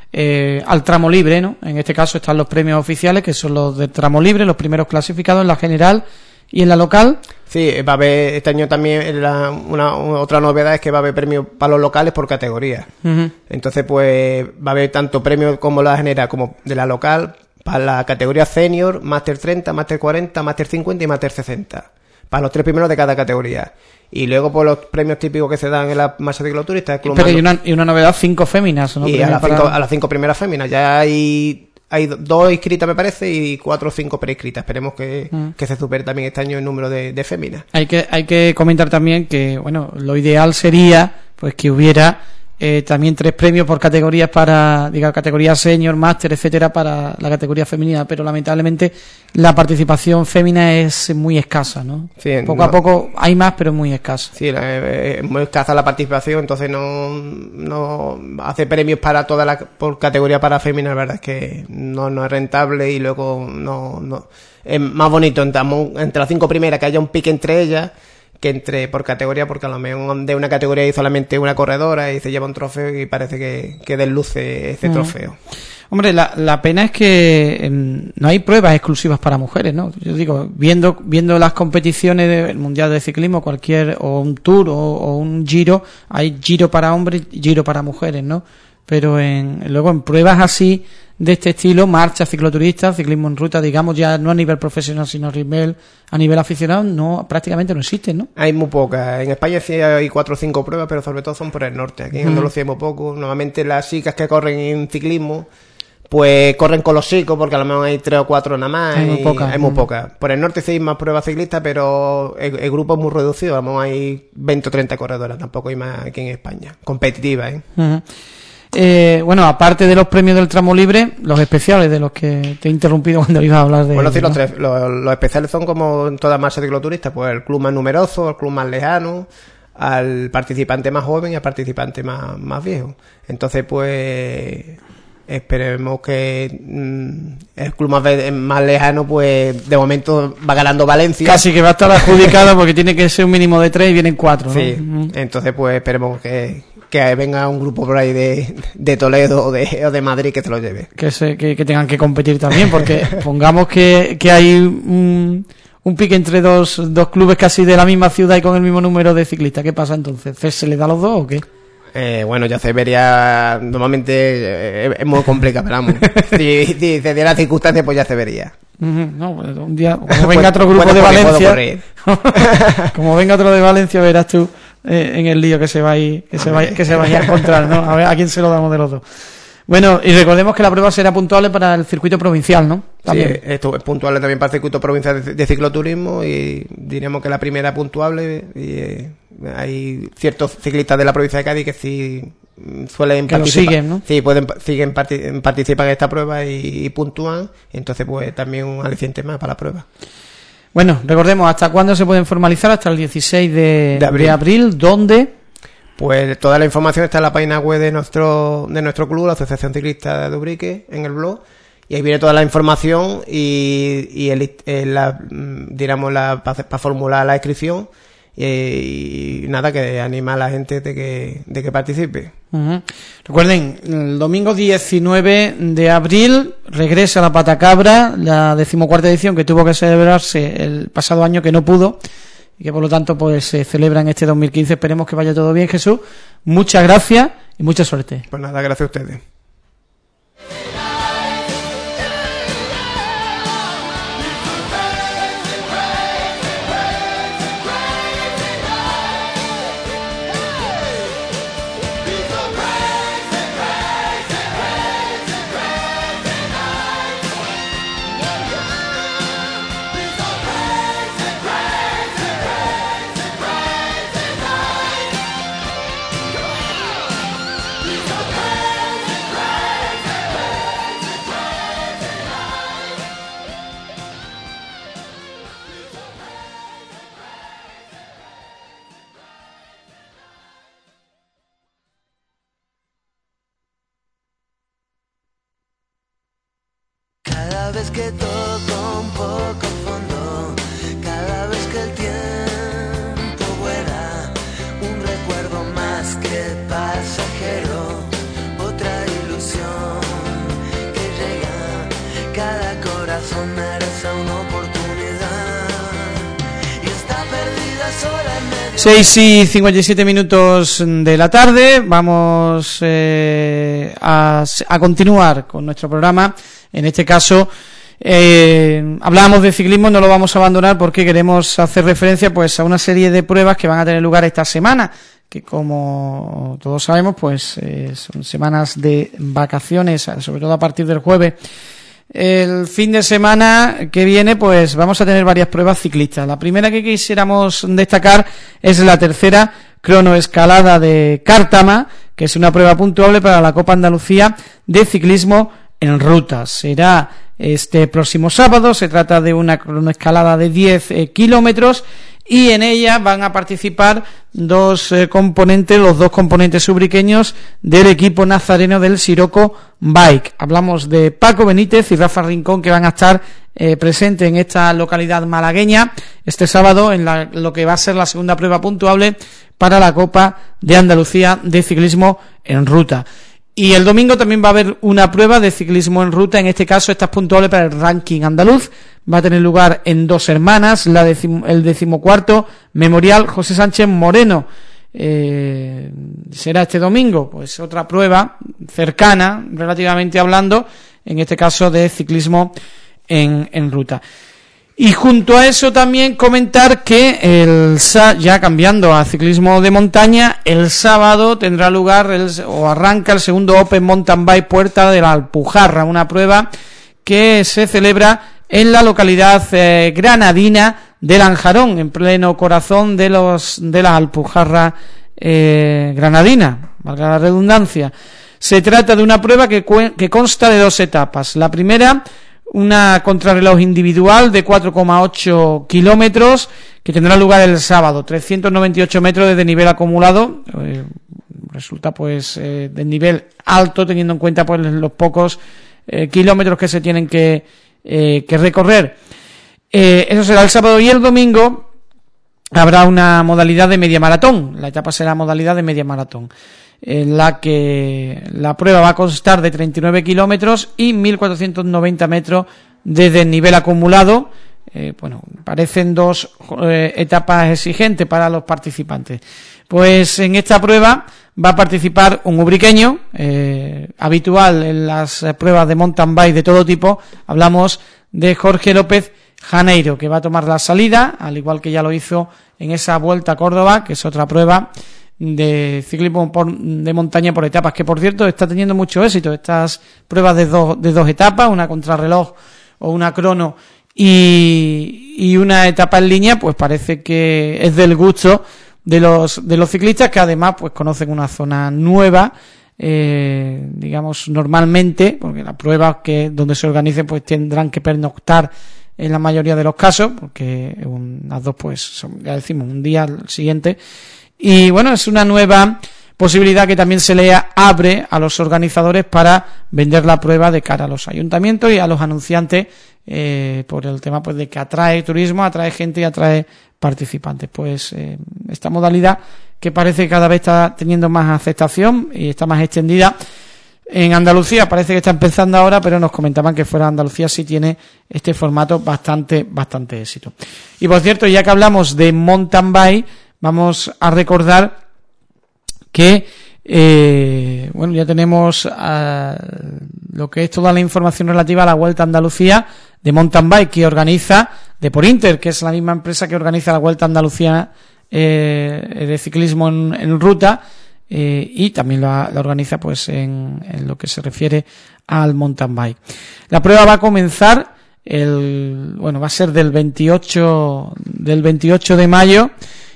eh, al tramo libre, ¿no? En este caso están los premios oficiales, que son los del tramo libre, los primeros clasificados en la general y en la local. Sí, va a haber este año también la, una, una otra novedad es que va a haber premios para los locales por categoría. Uh-huh. Entonces, pues va a haber tanto premios como la general como de la local para la categoría senior, máster treinta, máster cuarenta, máster cincuenta y máster sesenta. Para los tres primeros de cada categoría. Y luego por los premios típicos que se dan en la marcha cicloturista. Pero y una, y una novedad, cinco féminas, ¿no? Y a las, para... cinco, a las cinco primeras féminas. Ya hay, hay dos inscritas, me parece, y cuatro o cinco preinscritas. Esperemos que, mm. que se supere también este año el número de, de féminas. Hay que, hay que comentar también que, bueno, lo ideal sería pues que hubiera Eh, también tres premios por categorías para, digamos, categoría senior, máster, etcétera, para la categoría femenina, pero lamentablemente la participación fémina es muy escasa, ¿no? Sí, poco no, a poco hay más, pero muy escasa. Sí, es muy escasa la participación, entonces no, no hace premios para toda la por categoría para fémina, la verdad es que no, no es rentable y luego no, no es más bonito entre, entre las cinco primeras que haya un pique entre ellas que entre por categoría, porque a lo mejor de una categoría hay solamente una corredora y se lleva un trofeo y parece que, que desluce ese mm. trofeo. Hombre, la, la pena es que eh, no hay pruebas exclusivas para mujeres, ¿no? Yo digo, viendo viendo las competiciones del Mundial de Ciclismo, cualquier, o un Tour o, o un Giro, hay Giro para hombres y Giro para mujeres, ¿no? Pero en, luego en pruebas así de este estilo, marcha, cicloturista, ciclismo en ruta, digamos, ya no a nivel profesional, sino a nivel, a nivel aficionado, no, prácticamente no existen, ¿no? Hay muy pocas. En España sí hay cuatro o cinco pruebas, pero sobre todo son por el norte. Aquí en Andalucía hay muy poco. Normalmente las chicas que corren en ciclismo, pues corren con los chicos, porque a lo mejor hay tres o cuatro nada más. Hay muy pocas. Hay muy pocas. Por el norte sí hay más pruebas ciclistas, pero el, el grupo es muy reducido. A lo mejor hay veinte o treinta corredoras, tampoco hay más aquí en España. Competitivas, ¿eh? Uh-huh. Eh, bueno, aparte de los premios del tramo libre, los especiales de los que te he interrumpido cuando ibas a hablar de... Bueno, sí, ¿no? los, tres, los, los especiales son como en toda marcha cicloturista, pues el club más numeroso, el club más lejano, al participante más joven y al participante más, más viejo. Entonces, pues esperemos que mmm, el club más, más lejano, pues de momento va ganando Valencia. Casi que va a estar adjudicado porque tiene que ser un mínimo de tres y vienen cuatro, ¿no? Sí, uh-huh. Entonces pues esperemos que... que venga un grupo por ahí de, de Toledo o de, o de Madrid que te lo lleve. Que, se, que, que tengan que competir también, porque pongamos que, que hay un, un pique entre dos, dos clubes casi de la misma ciudad y con el mismo número de ciclistas. ¿Qué pasa entonces? ¿Se le da a los dos o qué? Eh, bueno, ya se vería, normalmente eh, es muy complicado, pero vamos, si, si se diera circunstancias pues ya se vería. No, pues un día, como venga otro grupo de Valencia, como venga otro de Valencia, verás tú eh, en el lío que se va a ir, que se va, que se vaya a encontrar, ¿no? A ver a quién se lo damos de los dos. Bueno, y recordemos que la prueba será puntuable para el circuito provincial, ¿no? También. Sí, esto es puntuable también para el circuito provincial de, de cicloturismo y diríamos que la primera puntuable y eh, hay ciertos ciclistas de la provincia de Cádiz que sí suelen que participar, lo siguen, ¿no? Sí, pueden siguen parti- participan en esta prueba y, y puntúan, entonces pues también un aliciente más para la prueba. Bueno, recordemos, ¿hasta cuándo se pueden formalizar? Hasta el dieciséis de, de abril. De abril, ¿dónde? Pues toda la información está en la página web de nuestro de nuestro club, la Asociación Ciclista de Ubrique, en el blog, y ahí viene toda la información y, y el, el, la, digamos la para pa formular la inscripción y, y nada, que anima a la gente de que de que participe. Uh-huh. Recuerden, el domingo diecinueve de abril regresa la Patacabra, la decimocuarta edición que tuvo que celebrarse el pasado año que no pudo y que por lo tanto pues se celebra en este dos mil quince. Esperemos que vaya todo bien, Jesús. Muchas gracias y mucha suerte. Pues nada, gracias a ustedes. Cada vez que toco un poco fondo, cada vez que el tiempo vuela, un recuerdo más que pasajero, otra ilusión que llega, cada corazón merece una oportunidad y está perdida sola en medio. seis y cincuenta y siete minutos de la tarde, vamos eh, a, a continuar con nuestro programa. En este caso, eh, hablábamos de ciclismo, no lo vamos a abandonar porque queremos hacer referencia pues a una serie de pruebas que van a tener lugar esta semana, que como todos sabemos, pues eh, son semanas de vacaciones, sobre todo a partir del jueves. El fin de semana que viene, pues vamos a tener varias pruebas ciclistas. La primera que quisiéramos destacar es la tercera cronoescalada de Cártama, que es una prueba puntuable para la Copa Andalucía de Ciclismo en Ruta. Será este próximo sábado, se trata de una cronoescalada de diez eh, kilómetros y en ella van a participar dos eh, componentes, los dos componentes ubriqueños del equipo nazareno del Siroco Bike. Hablamos de Paco Benítez y Rafa Rincón, que van a estar eh, presentes en esta localidad malagueña este sábado en la, lo que va a ser la segunda prueba puntuable para la Copa de Andalucía de Ciclismo en Ruta. Y el domingo también va a haber una prueba de ciclismo en ruta, en este caso esta es puntuable para el ranking andaluz, va a tener lugar en Dos Hermanas, la decim, el decimocuarto Memorial José Sánchez Moreno, eh, será este domingo, pues otra prueba cercana, relativamente hablando, en este caso de ciclismo en, en ruta. Y junto a eso también comentar que el ya cambiando a ciclismo de montaña, el sábado tendrá lugar el, o arranca el segundo Open Mountain Bike Puerta de la Alpujarra, una prueba que se celebra en la localidad eh, granadina de Lanjarón, en pleno corazón de los de la Alpujarra eh, granadina, valga la redundancia. Se trata de una prueba que, que consta de dos etapas. La primera, una contrarreloj individual de cuatro coma ocho kilómetros que tendrá lugar el sábado, trescientos noventa y ocho metros de desnivel acumulado, eh, resulta pues eh, de nivel alto teniendo en cuenta pues los pocos eh, kilómetros que se tienen que, eh, que recorrer. Eh, eso será el sábado, y el domingo habrá una modalidad de media maratón, la etapa será modalidad de media maratón, en la que la prueba va a constar de treinta y nueve kilómetros y mil cuatrocientos noventa metros de desnivel acumulado. Eh, bueno, parecen dos eh, etapas exigentes para los participantes. Pues en esta prueba va a participar un ubriqueño, eh, habitual en las pruebas de mountain bike de todo tipo. Hablamos de Jorge López Janeiro, que va a tomar la salida, al igual que ya lo hizo en esa Vuelta a Córdoba, que es otra prueba de ciclismo por, de montaña por etapas, que por cierto está teniendo mucho éxito estas pruebas de dos, de dos etapas, una contrarreloj o una crono y, y una etapa en línea, pues parece que es del gusto de los de los ciclistas, que además pues conocen una zona nueva, eh, digamos normalmente, porque las pruebas que donde se organicen pues tendrán que pernoctar en la mayoría de los casos, porque unas dos pues son, ya decimos, un día al siguiente. Y bueno, es una nueva posibilidad que también se le abre a los organizadores para vender la prueba de cara a los ayuntamientos y a los anunciantes, eh, por el tema pues de que atrae turismo, atrae gente y atrae participantes. Pues eh, esta modalidad, que parece que cada vez está teniendo más aceptación y está más extendida. En Andalucía parece que está empezando ahora, pero nos comentaban que fuera de Andalucía sí tiene este formato bastante, bastante éxito. Y por cierto, ya que hablamos de mountain bike, vamos a recordar que eh, bueno, ya tenemos uh, lo que es toda la información relativa a la Vuelta a Andalucía de mountain bike que organiza Deporinter, que es la misma empresa que organiza la Vuelta a Andalucía eh, de ciclismo en, en ruta. Eh, y también la, la organiza pues en, en lo que se refiere al mountain bike. La prueba va a comenzar el, bueno, va a ser del veintiocho del veintiocho de mayo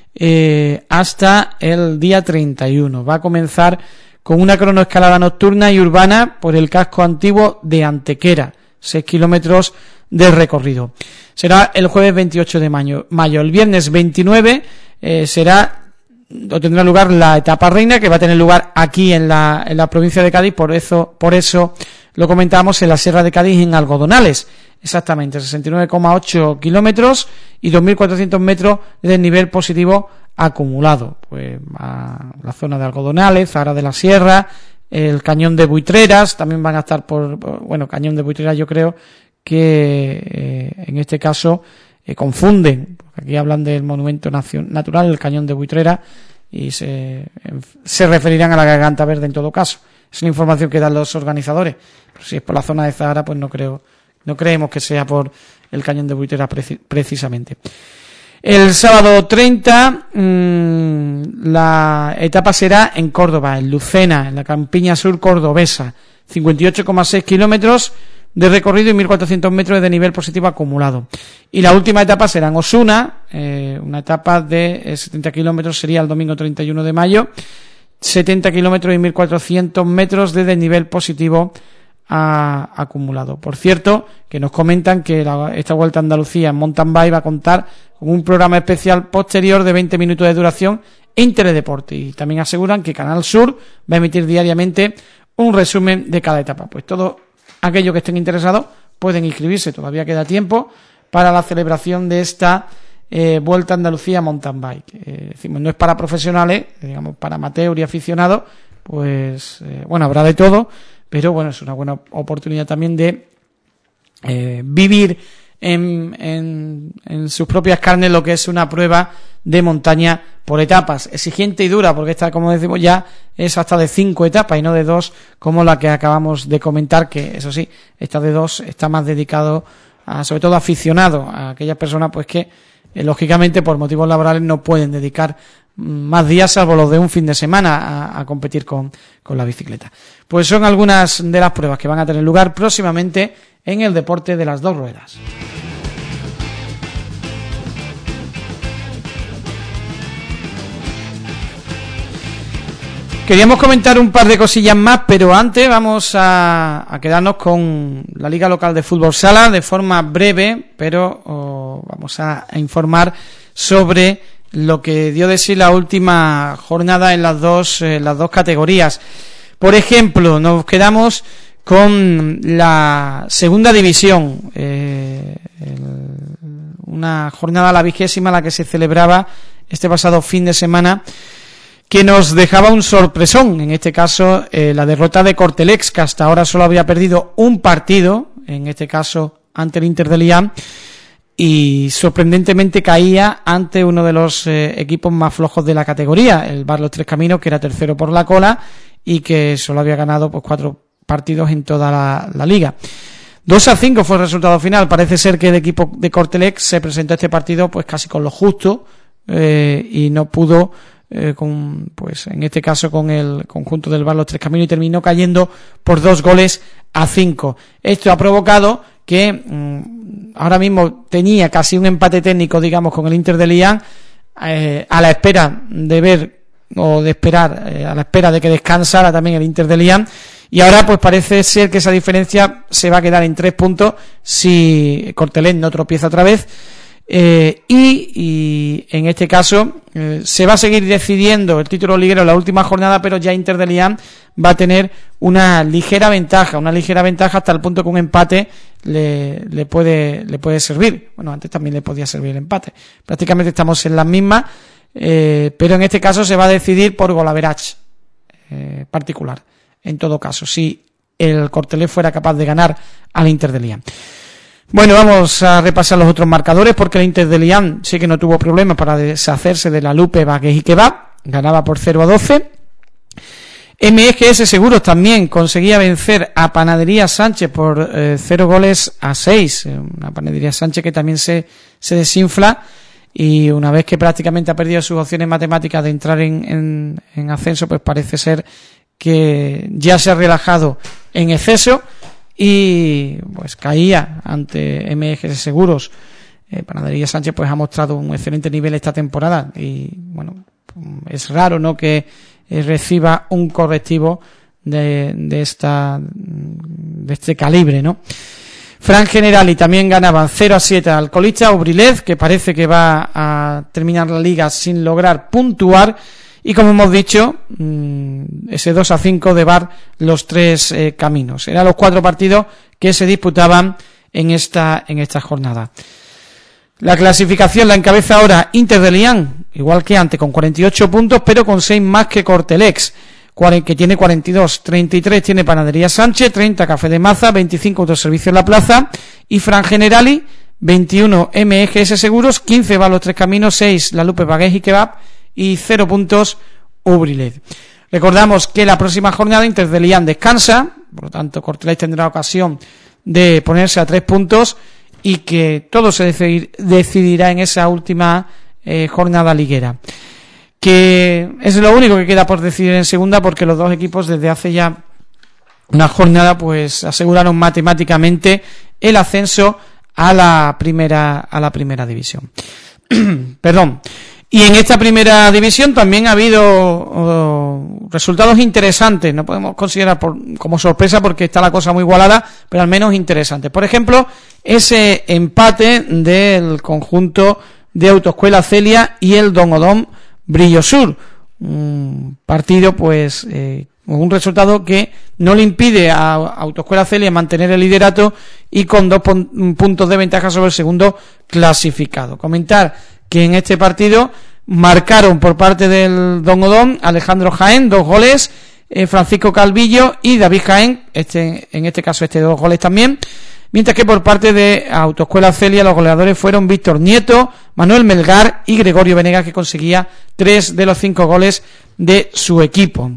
eh, hasta el día treinta y uno. Va a comenzar con una cronoescalada nocturna y urbana por el casco antiguo de Antequera, seis kilómetros de recorrido. Será el jueves veintiocho de mayo. mayo. El viernes veintinueve eh, será o tendrá lugar la etapa reina, que va a tener lugar aquí en la, en la provincia de Cádiz, por eso, por eso lo comentábamos en la Sierra de Cádiz, en Algodonales, exactamente, sesenta y nueve coma ocho kilómetros y dos mil cuatrocientos metros de nivel positivo acumulado. Pues a la zona de Algodonales, Zahara de la Sierra, el Cañón de Buitreras, también van a estar por, por bueno, Cañón de Buitreras yo creo que eh, en este caso eh, confunden. Aquí hablan del monumento natural, el Cañón de Buitrera, y se, se referirán a la Garganta Verde en todo caso. Es una información que dan los organizadores. Pero si es por la zona de Zahara, pues no creo, no creemos que sea por el Cañón de Buitrera preci- precisamente. El sábado treinta, mmm, la etapa será en Córdoba, en Lucena, en la Campiña Sur cordobesa, cincuenta y ocho coma seis kilómetros de recorrido y mil cuatrocientos metros de nivel positivo acumulado. Y la última etapa será en Osuna, eh, una etapa de setenta kilómetros, sería el domingo treinta y uno de mayo, setenta kilómetros y mil cuatrocientos metros de desnivel positivo a, acumulado. Por cierto, que nos comentan que la, esta Vuelta a Andalucía en mountain bike va a contar con un programa especial posterior de veinte minutos de duración en Teledeporte, y también aseguran que Canal Sur va a emitir diariamente un resumen de cada etapa. Pues todo aquellos que estén interesados pueden inscribirse, todavía queda tiempo para la celebración de esta eh, Vuelta a Andalucía mountain bike. Eh, decimos, no es para profesionales, digamos para amateur y aficionados, pues eh, bueno, habrá de todo, pero bueno, es una buena oportunidad también de eh, vivir en, en, en sus propias carnes lo que es una prueba de montaña por etapas, exigente y dura, porque esta, como decimos, ya es hasta de cinco etapas y no de dos, como la que acabamos de comentar, que eso sí, esta de dos está más dedicado a, sobre todo aficionado, a aquellas personas pues que eh, lógicamente por motivos laborales no pueden dedicar más días salvo los de un fin de semana a, a competir con, con la bicicleta. Pues son algunas de las pruebas que van a tener lugar próximamente en el deporte de las dos ruedas. Queríamos comentar un par de cosillas más, pero antes vamos a, a quedarnos con la Liga Local de Fútbol Sala de forma breve, pero oh, vamos a, a informar sobre lo que dio de sí la última jornada en las dos, eh, las dos categorías. Por ejemplo, nos quedamos con la segunda división, eh, el, una jornada, la vigésima, la que se celebraba este pasado fin de semana, que nos dejaba un sorpresón, en este caso eh, la derrota de Cortelex, que hasta ahora solo había perdido un partido, en este caso ante el Inter de Liam, y sorprendentemente caía ante uno de los eh, equipos más flojos de la categoría, el Bar Los Tres Caminos, que era tercero por la cola y que solo había ganado pues cuatro partidos en toda la, la liga. dos a cinco fue el resultado final. Parece ser que el equipo de Cortelex se presentó a este partido pues casi con lo justo eh, y no pudo eh, con pues en este caso con el conjunto del Bar Los Tres Caminos, y terminó cayendo por dos goles a cinco. Esto ha provocado que mmm, ahora mismo tenía casi un empate técnico, digamos, con el Inter de Liam, eh, a la espera de ver o de esperar, eh, a la espera de que descansara también el Inter de Liam, y ahora pues parece ser que esa diferencia se va a quedar en tres puntos si Cortelén no tropieza otra vez, Eh, y, y en este caso eh, se va a seguir decidiendo el título liguero en la última jornada, pero ya Inter de Lián va a tener una ligera ventaja, una ligera ventaja hasta el punto que un empate le, le puede le puede servir. Bueno, antes también le podía servir el empate. Prácticamente estamos en las mismas, eh, pero en este caso se va a decidir por golaveraje eh, particular. En todo caso, si el Cortelé fuera capaz de ganar al Inter de Lián. Bueno, vamos a repasar los otros marcadores porque el Inter de Lián sí que no tuvo problemas para deshacerse de la Lupe Bagués y Kebab, ganaba por cero a doce. M G S Seguros también conseguía vencer a Panadería Sánchez por eh, cero goles a seis, una Panadería Sánchez que también se, se desinfla y una vez que prácticamente ha perdido sus opciones matemáticas de entrar en, en, en ascenso, pues parece ser que ya se ha relajado en exceso y pues caía ante M G S Seguros. eh, Panadería Sánchez pues ha mostrado un excelente nivel esta temporada y bueno, es raro, ¿no?, que eh, reciba un correctivo de, de esta de este calibre, ¿no? Fran Generali también ganaban cero a siete al Colista Obrilet, que parece que va a terminar la liga sin lograr puntuar. Y como hemos dicho, ese dos a cinco de Bar los tres eh, caminos. Eran los cuatro partidos que se disputaban en esta en esta jornada. La clasificación la encabeza ahora Inter de Lián, igual que antes, con cuarenta y ocho puntos, pero con seis más que Cortelex, que tiene cuarenta y dos. treinta y tres tiene Panadería Sánchez, treinta Café de Maza, veinticinco Autoservicio en la Plaza y Fran Generali, veintiuno M G S Seguros, quince Bar los tres caminos, seis La Lupe Bagués y Kebab y cero puntos Ubrilet. Recordamos que la próxima jornada Inter de Lián descansa, por lo tanto Cortelés tendrá ocasión de ponerse a tres puntos y que todo se decidir, decidirá en esa última eh, jornada liguera, que es lo único que queda por decidir en segunda, porque los dos equipos desde hace ya una jornada pues aseguraron matemáticamente el ascenso a la primera a la primera división. Perdón. Y en esta primera división también ha habido uh, resultados interesantes, no podemos considerar por, como sorpresa porque está la cosa muy igualada, pero al menos interesantes. Por ejemplo, ese empate del conjunto de Autoescuela Celia y el Don Odón Brillo Sur, un partido pues eh, un resultado que no le impide a Autoescuela Celia mantener el liderato y con dos pon- puntos de ventaja sobre el segundo clasificado. Comentar que en este partido marcaron por parte del Don Odón Alejandro Jaén, dos goles, eh, Francisco Calvillo y David Jaén, este en este caso este dos goles también, mientras que por parte de Autoescuela Celia los goleadores fueron Víctor Nieto, Manuel Melgar y Gregorio Venegas, que conseguía tres de los cinco goles de su equipo.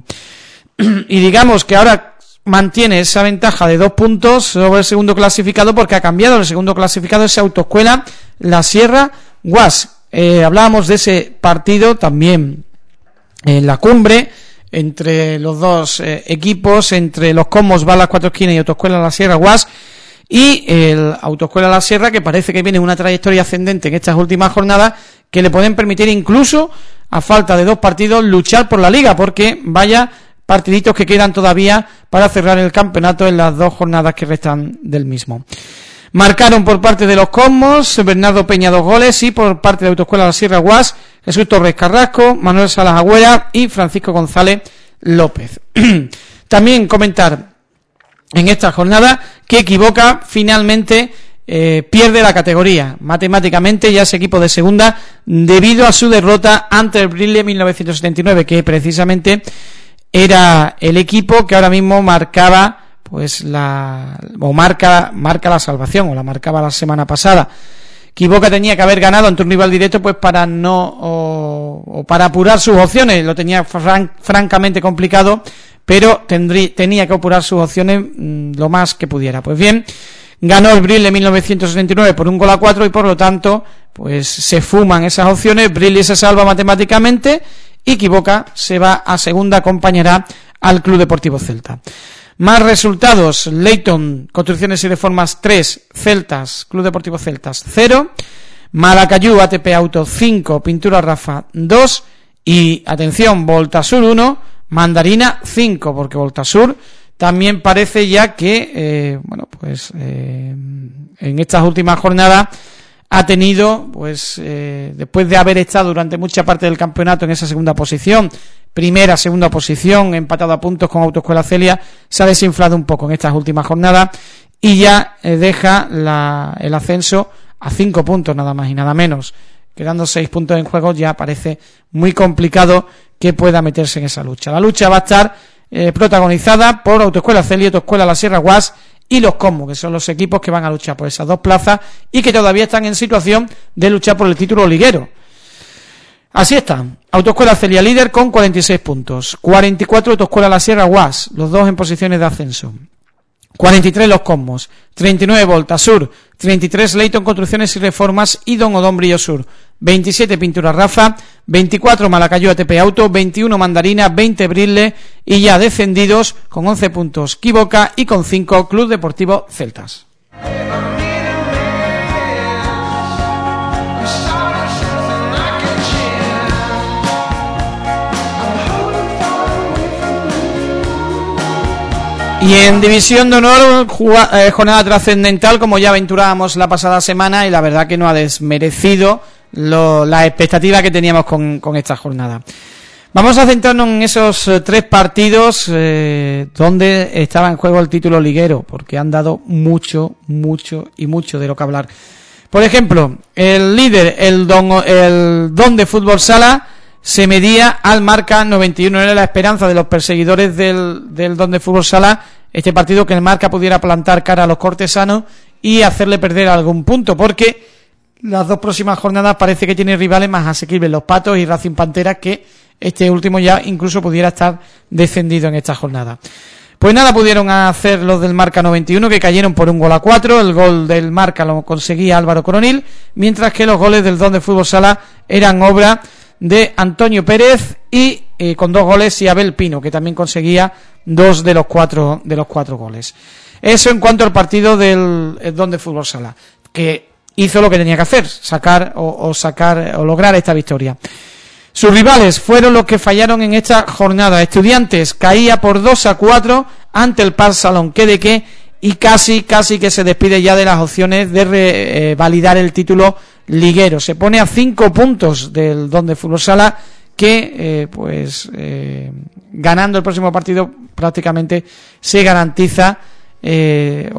Y digamos que ahora mantiene esa ventaja de dos puntos sobre el segundo clasificado porque ha cambiado. El segundo clasificado es Autoescuela La Sierra Guas. Eh, hablábamos de ese partido también en la cumbre entre los dos eh, equipos, entre los Comos Balas Cuatro Esquinas y Autoescuela La Sierra Guas, y el Autoescuela La Sierra, que parece que viene una trayectoria ascendente en estas últimas jornadas que le pueden permitir, incluso a falta de dos partidos, luchar por la liga, porque vaya partiditos que quedan todavía para cerrar el campeonato en las dos jornadas que restan del mismo. Marcaron por parte de los Cosmos Bernardo Peña dos goles y por parte de Autoescuela La Sierra Guas Jesús Torres Carrasco, Manuel Salas Agüera y Francisco González López. También comentar en esta jornada que Equivoca finalmente eh, pierde la categoría. Matemáticamente ya es equipo de segunda debido a su derrota ante el Brille mil novecientos setenta y nueve, que precisamente era el equipo que ahora mismo marcaba pues la o marca marca la salvación, o la marcaba la semana pasada. Equivoca tenía que haber ganado ante un rival directo pues para no o, o para apurar sus opciones. Lo tenía fran, francamente complicado, pero tendrí, tenía que apurar sus opciones mmm, lo más que pudiera. Pues bien, ganó el Brille mil novecientos setenta y nueve por un gol a cuatro y por lo tanto pues se fuman esas opciones. Brille se salva matemáticamente y Equivoca se va a segunda, acompañará al Club Deportivo Celta. Más resultados: Leighton Construcciones y Reformas tres, Celtas, Club Deportivo Celtas cero, Malacayú A T P Auto cinco, Pintura Rafa dos y, atención, Voltasur uno, Mandarina cinco, porque Voltasur también parece ya que, eh, bueno, pues eh, en estas últimas jornadas ha tenido, pues eh, después de haber estado durante mucha parte del campeonato en esa segunda posición, primera, segunda posición, empatado a puntos con Autoescuela Celia, se ha desinflado un poco en estas últimas jornadas y ya eh, deja la, el ascenso a cinco puntos nada más y nada menos. Quedando seis puntos en juego, ya parece muy complicado que pueda meterse en esa lucha. La lucha va a estar eh, protagonizada por Autoescuela Celia, Autoescuela La Sierra Guas y los Cosmos, que son los equipos que van a luchar por esas dos plazas y que todavía están en situación de luchar por el título liguero. Así están. Autoescuela Celia líder con cuarenta y seis puntos, cuarenta y cuatro Autoescuela La Sierra Guas, los dos en posiciones de ascenso, cuarenta y tres los Cosmos, treinta y nueve Volta Sur, treinta y tres Leighton Construcciones y Reformas y Don Odón Brillo Sur, veintisiete Pintura Rafa, veinticuatro Malacayo A T P Auto, veintiuno Mandarina, veinte Brille y ya descendidos con once puntos Quiboca y con cinco Club Deportivo Celtas. Y en División de Honor, jornada trascendental, como ya aventurábamos la pasada semana, y la verdad que no ha desmerecido lo, la expectativa que teníamos con, con esta jornada. Vamos a centrarnos en esos eh, tres partidos eh, donde estaba en juego el título liguero, porque han dado mucho, mucho y mucho de lo que hablar. Por ejemplo, el líder, el Don, el Don de Fútbol Sala, se medía al Marca noventa y uno. Era la esperanza de los perseguidores del, del Don de Fútbol Sala, este partido, que el Marca pudiera plantar cara a los cortesanos y hacerle perder algún punto, porque las dos próximas jornadas parece que tiene rivales más asequibles, los Patos y Racing Pantera, que este último ya incluso pudiera estar descendido en esta jornada. Pues nada pudieron hacer los del Marca noventa y uno, que cayeron por un gol a cuatro. El gol del Marca lo conseguía Álvaro Coronil, mientras que los goles del Don de Fútbol Sala eran obra de Antonio Pérez y eh, con dos goles y Abel Pino, que también conseguía dos de los cuatro de los cuatro goles. Eso en cuanto al partido del Don de Fútbol Sala, que hizo lo que tenía que hacer, sacar o, o sacar o lograr esta victoria. Sus rivales fueron los que fallaron en esta jornada. Estudiantes caía por dos a cuatro ante el Par Salón Quedeque y casi casi que se despide ya de las opciones de re, eh, validar el título liguero. Se pone a cinco puntos del Don de Fútbol Sala, que eh, pues eh, ganando el próximo partido prácticamente se garantiza eh,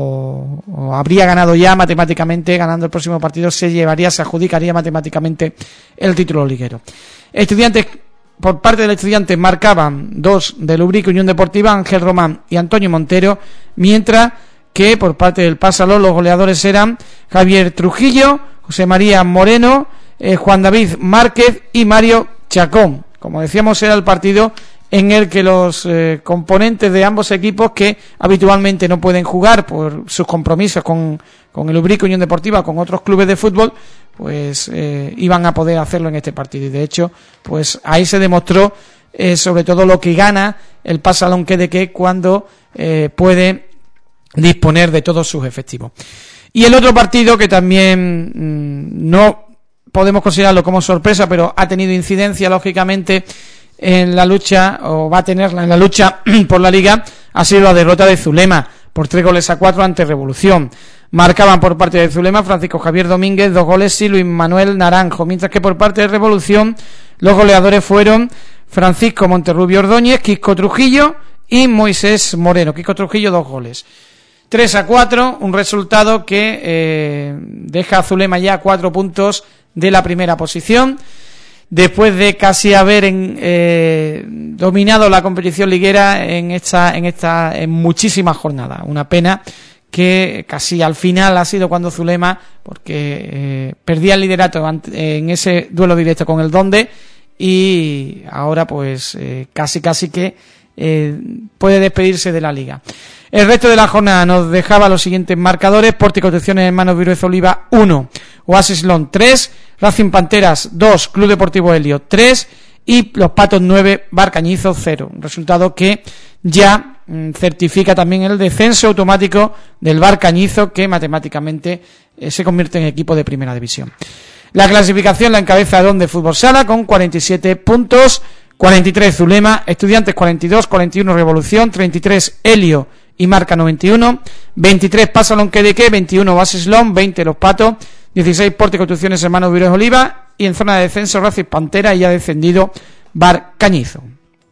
o, o, o habría ganado ya matemáticamente. Ganando el próximo partido se llevaría, se adjudicaría matemáticamente el título liguero. Estudiantes, por parte del Estudiantes marcaban dos del Ubrique Unión Deportiva, Ángel Román y Antonio Montero, mientras que por parte del Pásalo los goleadores eran Javier Trujillo, José María Moreno, eh, Juan David Márquez y Mario Chacón. Como decíamos, era el partido en el que los eh, componentes de ambos equipos, que habitualmente no pueden jugar por sus compromisos con, con el Ubrique Unión Deportiva, con otros clubes de fútbol, pues eh, iban a poder hacerlo en este partido. Y de hecho, pues ahí se demostró eh, sobre todo lo que gana el Pasalón Quedeque cuando eh, puede disponer de todos sus efectivos. Y el otro partido, que también mmm, no podemos considerarlo como sorpresa, pero ha tenido incidencia lógicamente en la lucha, o va a tenerla en la lucha por la Liga, ha sido la derrota de Zulema por tres goles a cuatro ante Revolución. Marcaban por parte de Zulema Francisco Javier Domínguez, dos goles, y Luis Manuel Naranjo, mientras que por parte de Revolución los goleadores fueron Francisco Monterrubio Ordóñez, Quisco Trujillo y Moisés Moreno. Quisco Trujillo, dos goles. tres a cuatro, un resultado que eh, deja a Zulema ya cuatro puntos de la primera posición, después de casi haber en, eh, dominado la competición liguera en esta, en esta, en muchísimas jornadas. Una pena que casi al final ha sido cuando Zulema, porque eh, perdía el liderato en ese duelo directo con el Donde, y ahora pues eh, casi casi que eh, puede despedirse de la liga. El resto de la jornada nos dejaba los siguientes marcadores: Porti Construcciones Hermanos Viruez Oliva uno, Oasis Lon tres, Racing Panteras dos, Club Deportivo Helio tres y Los Patos nueve, Barcañizo cero. Un resultado que ya mm, certifica también el descenso automático del Barcañizo, que matemáticamente eh, se convierte en equipo de primera división. La clasificación la encabeza Don de Fútbol Sala con cuarenta y siete puntos, cuarenta y tres Zulema, Estudiantes cuarenta y dos, cuarenta y uno Revolución, treinta y tres Helio y Marca noventa y uno, veintitrés Pasalón Quedeque, veintiuno Oasis Lon, veinte Los Patos, dieciséis Porte Construcciones Hermanos Vives Oliva, y en zona de descenso Racing Pantera, y ha descendido Bar Cañizo.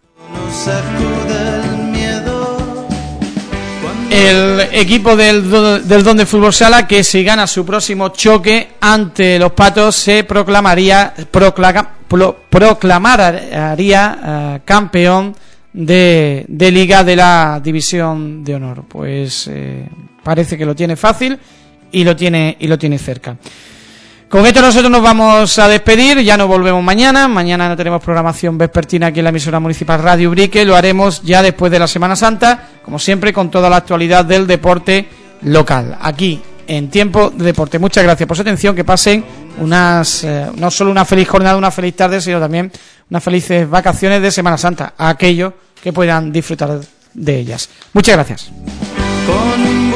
El equipo del, del Don de Fútbol Sala, que si gana su próximo choque ante los Patos, se proclamaría proclama, pro, proclamaría uh, campeón de, de Liga de la División de Honor. Pues eh, parece que lo tiene fácil y lo tiene y lo tiene cerca. Con esto nosotros nos vamos a despedir, ya no volvemos mañana, mañana no tenemos programación vespertina aquí en la emisora municipal Radio Ubrique, lo haremos ya después de la Semana Santa, como siempre, con toda la actualidad del deporte local, aquí en Tiempo de Deporte. Muchas gracias por su atención, que pasen unas eh, no solo una feliz jornada, una feliz tarde, sino también unas felices vacaciones de Semana Santa, a aquellos que puedan disfrutar de ellas. Muchas gracias. Con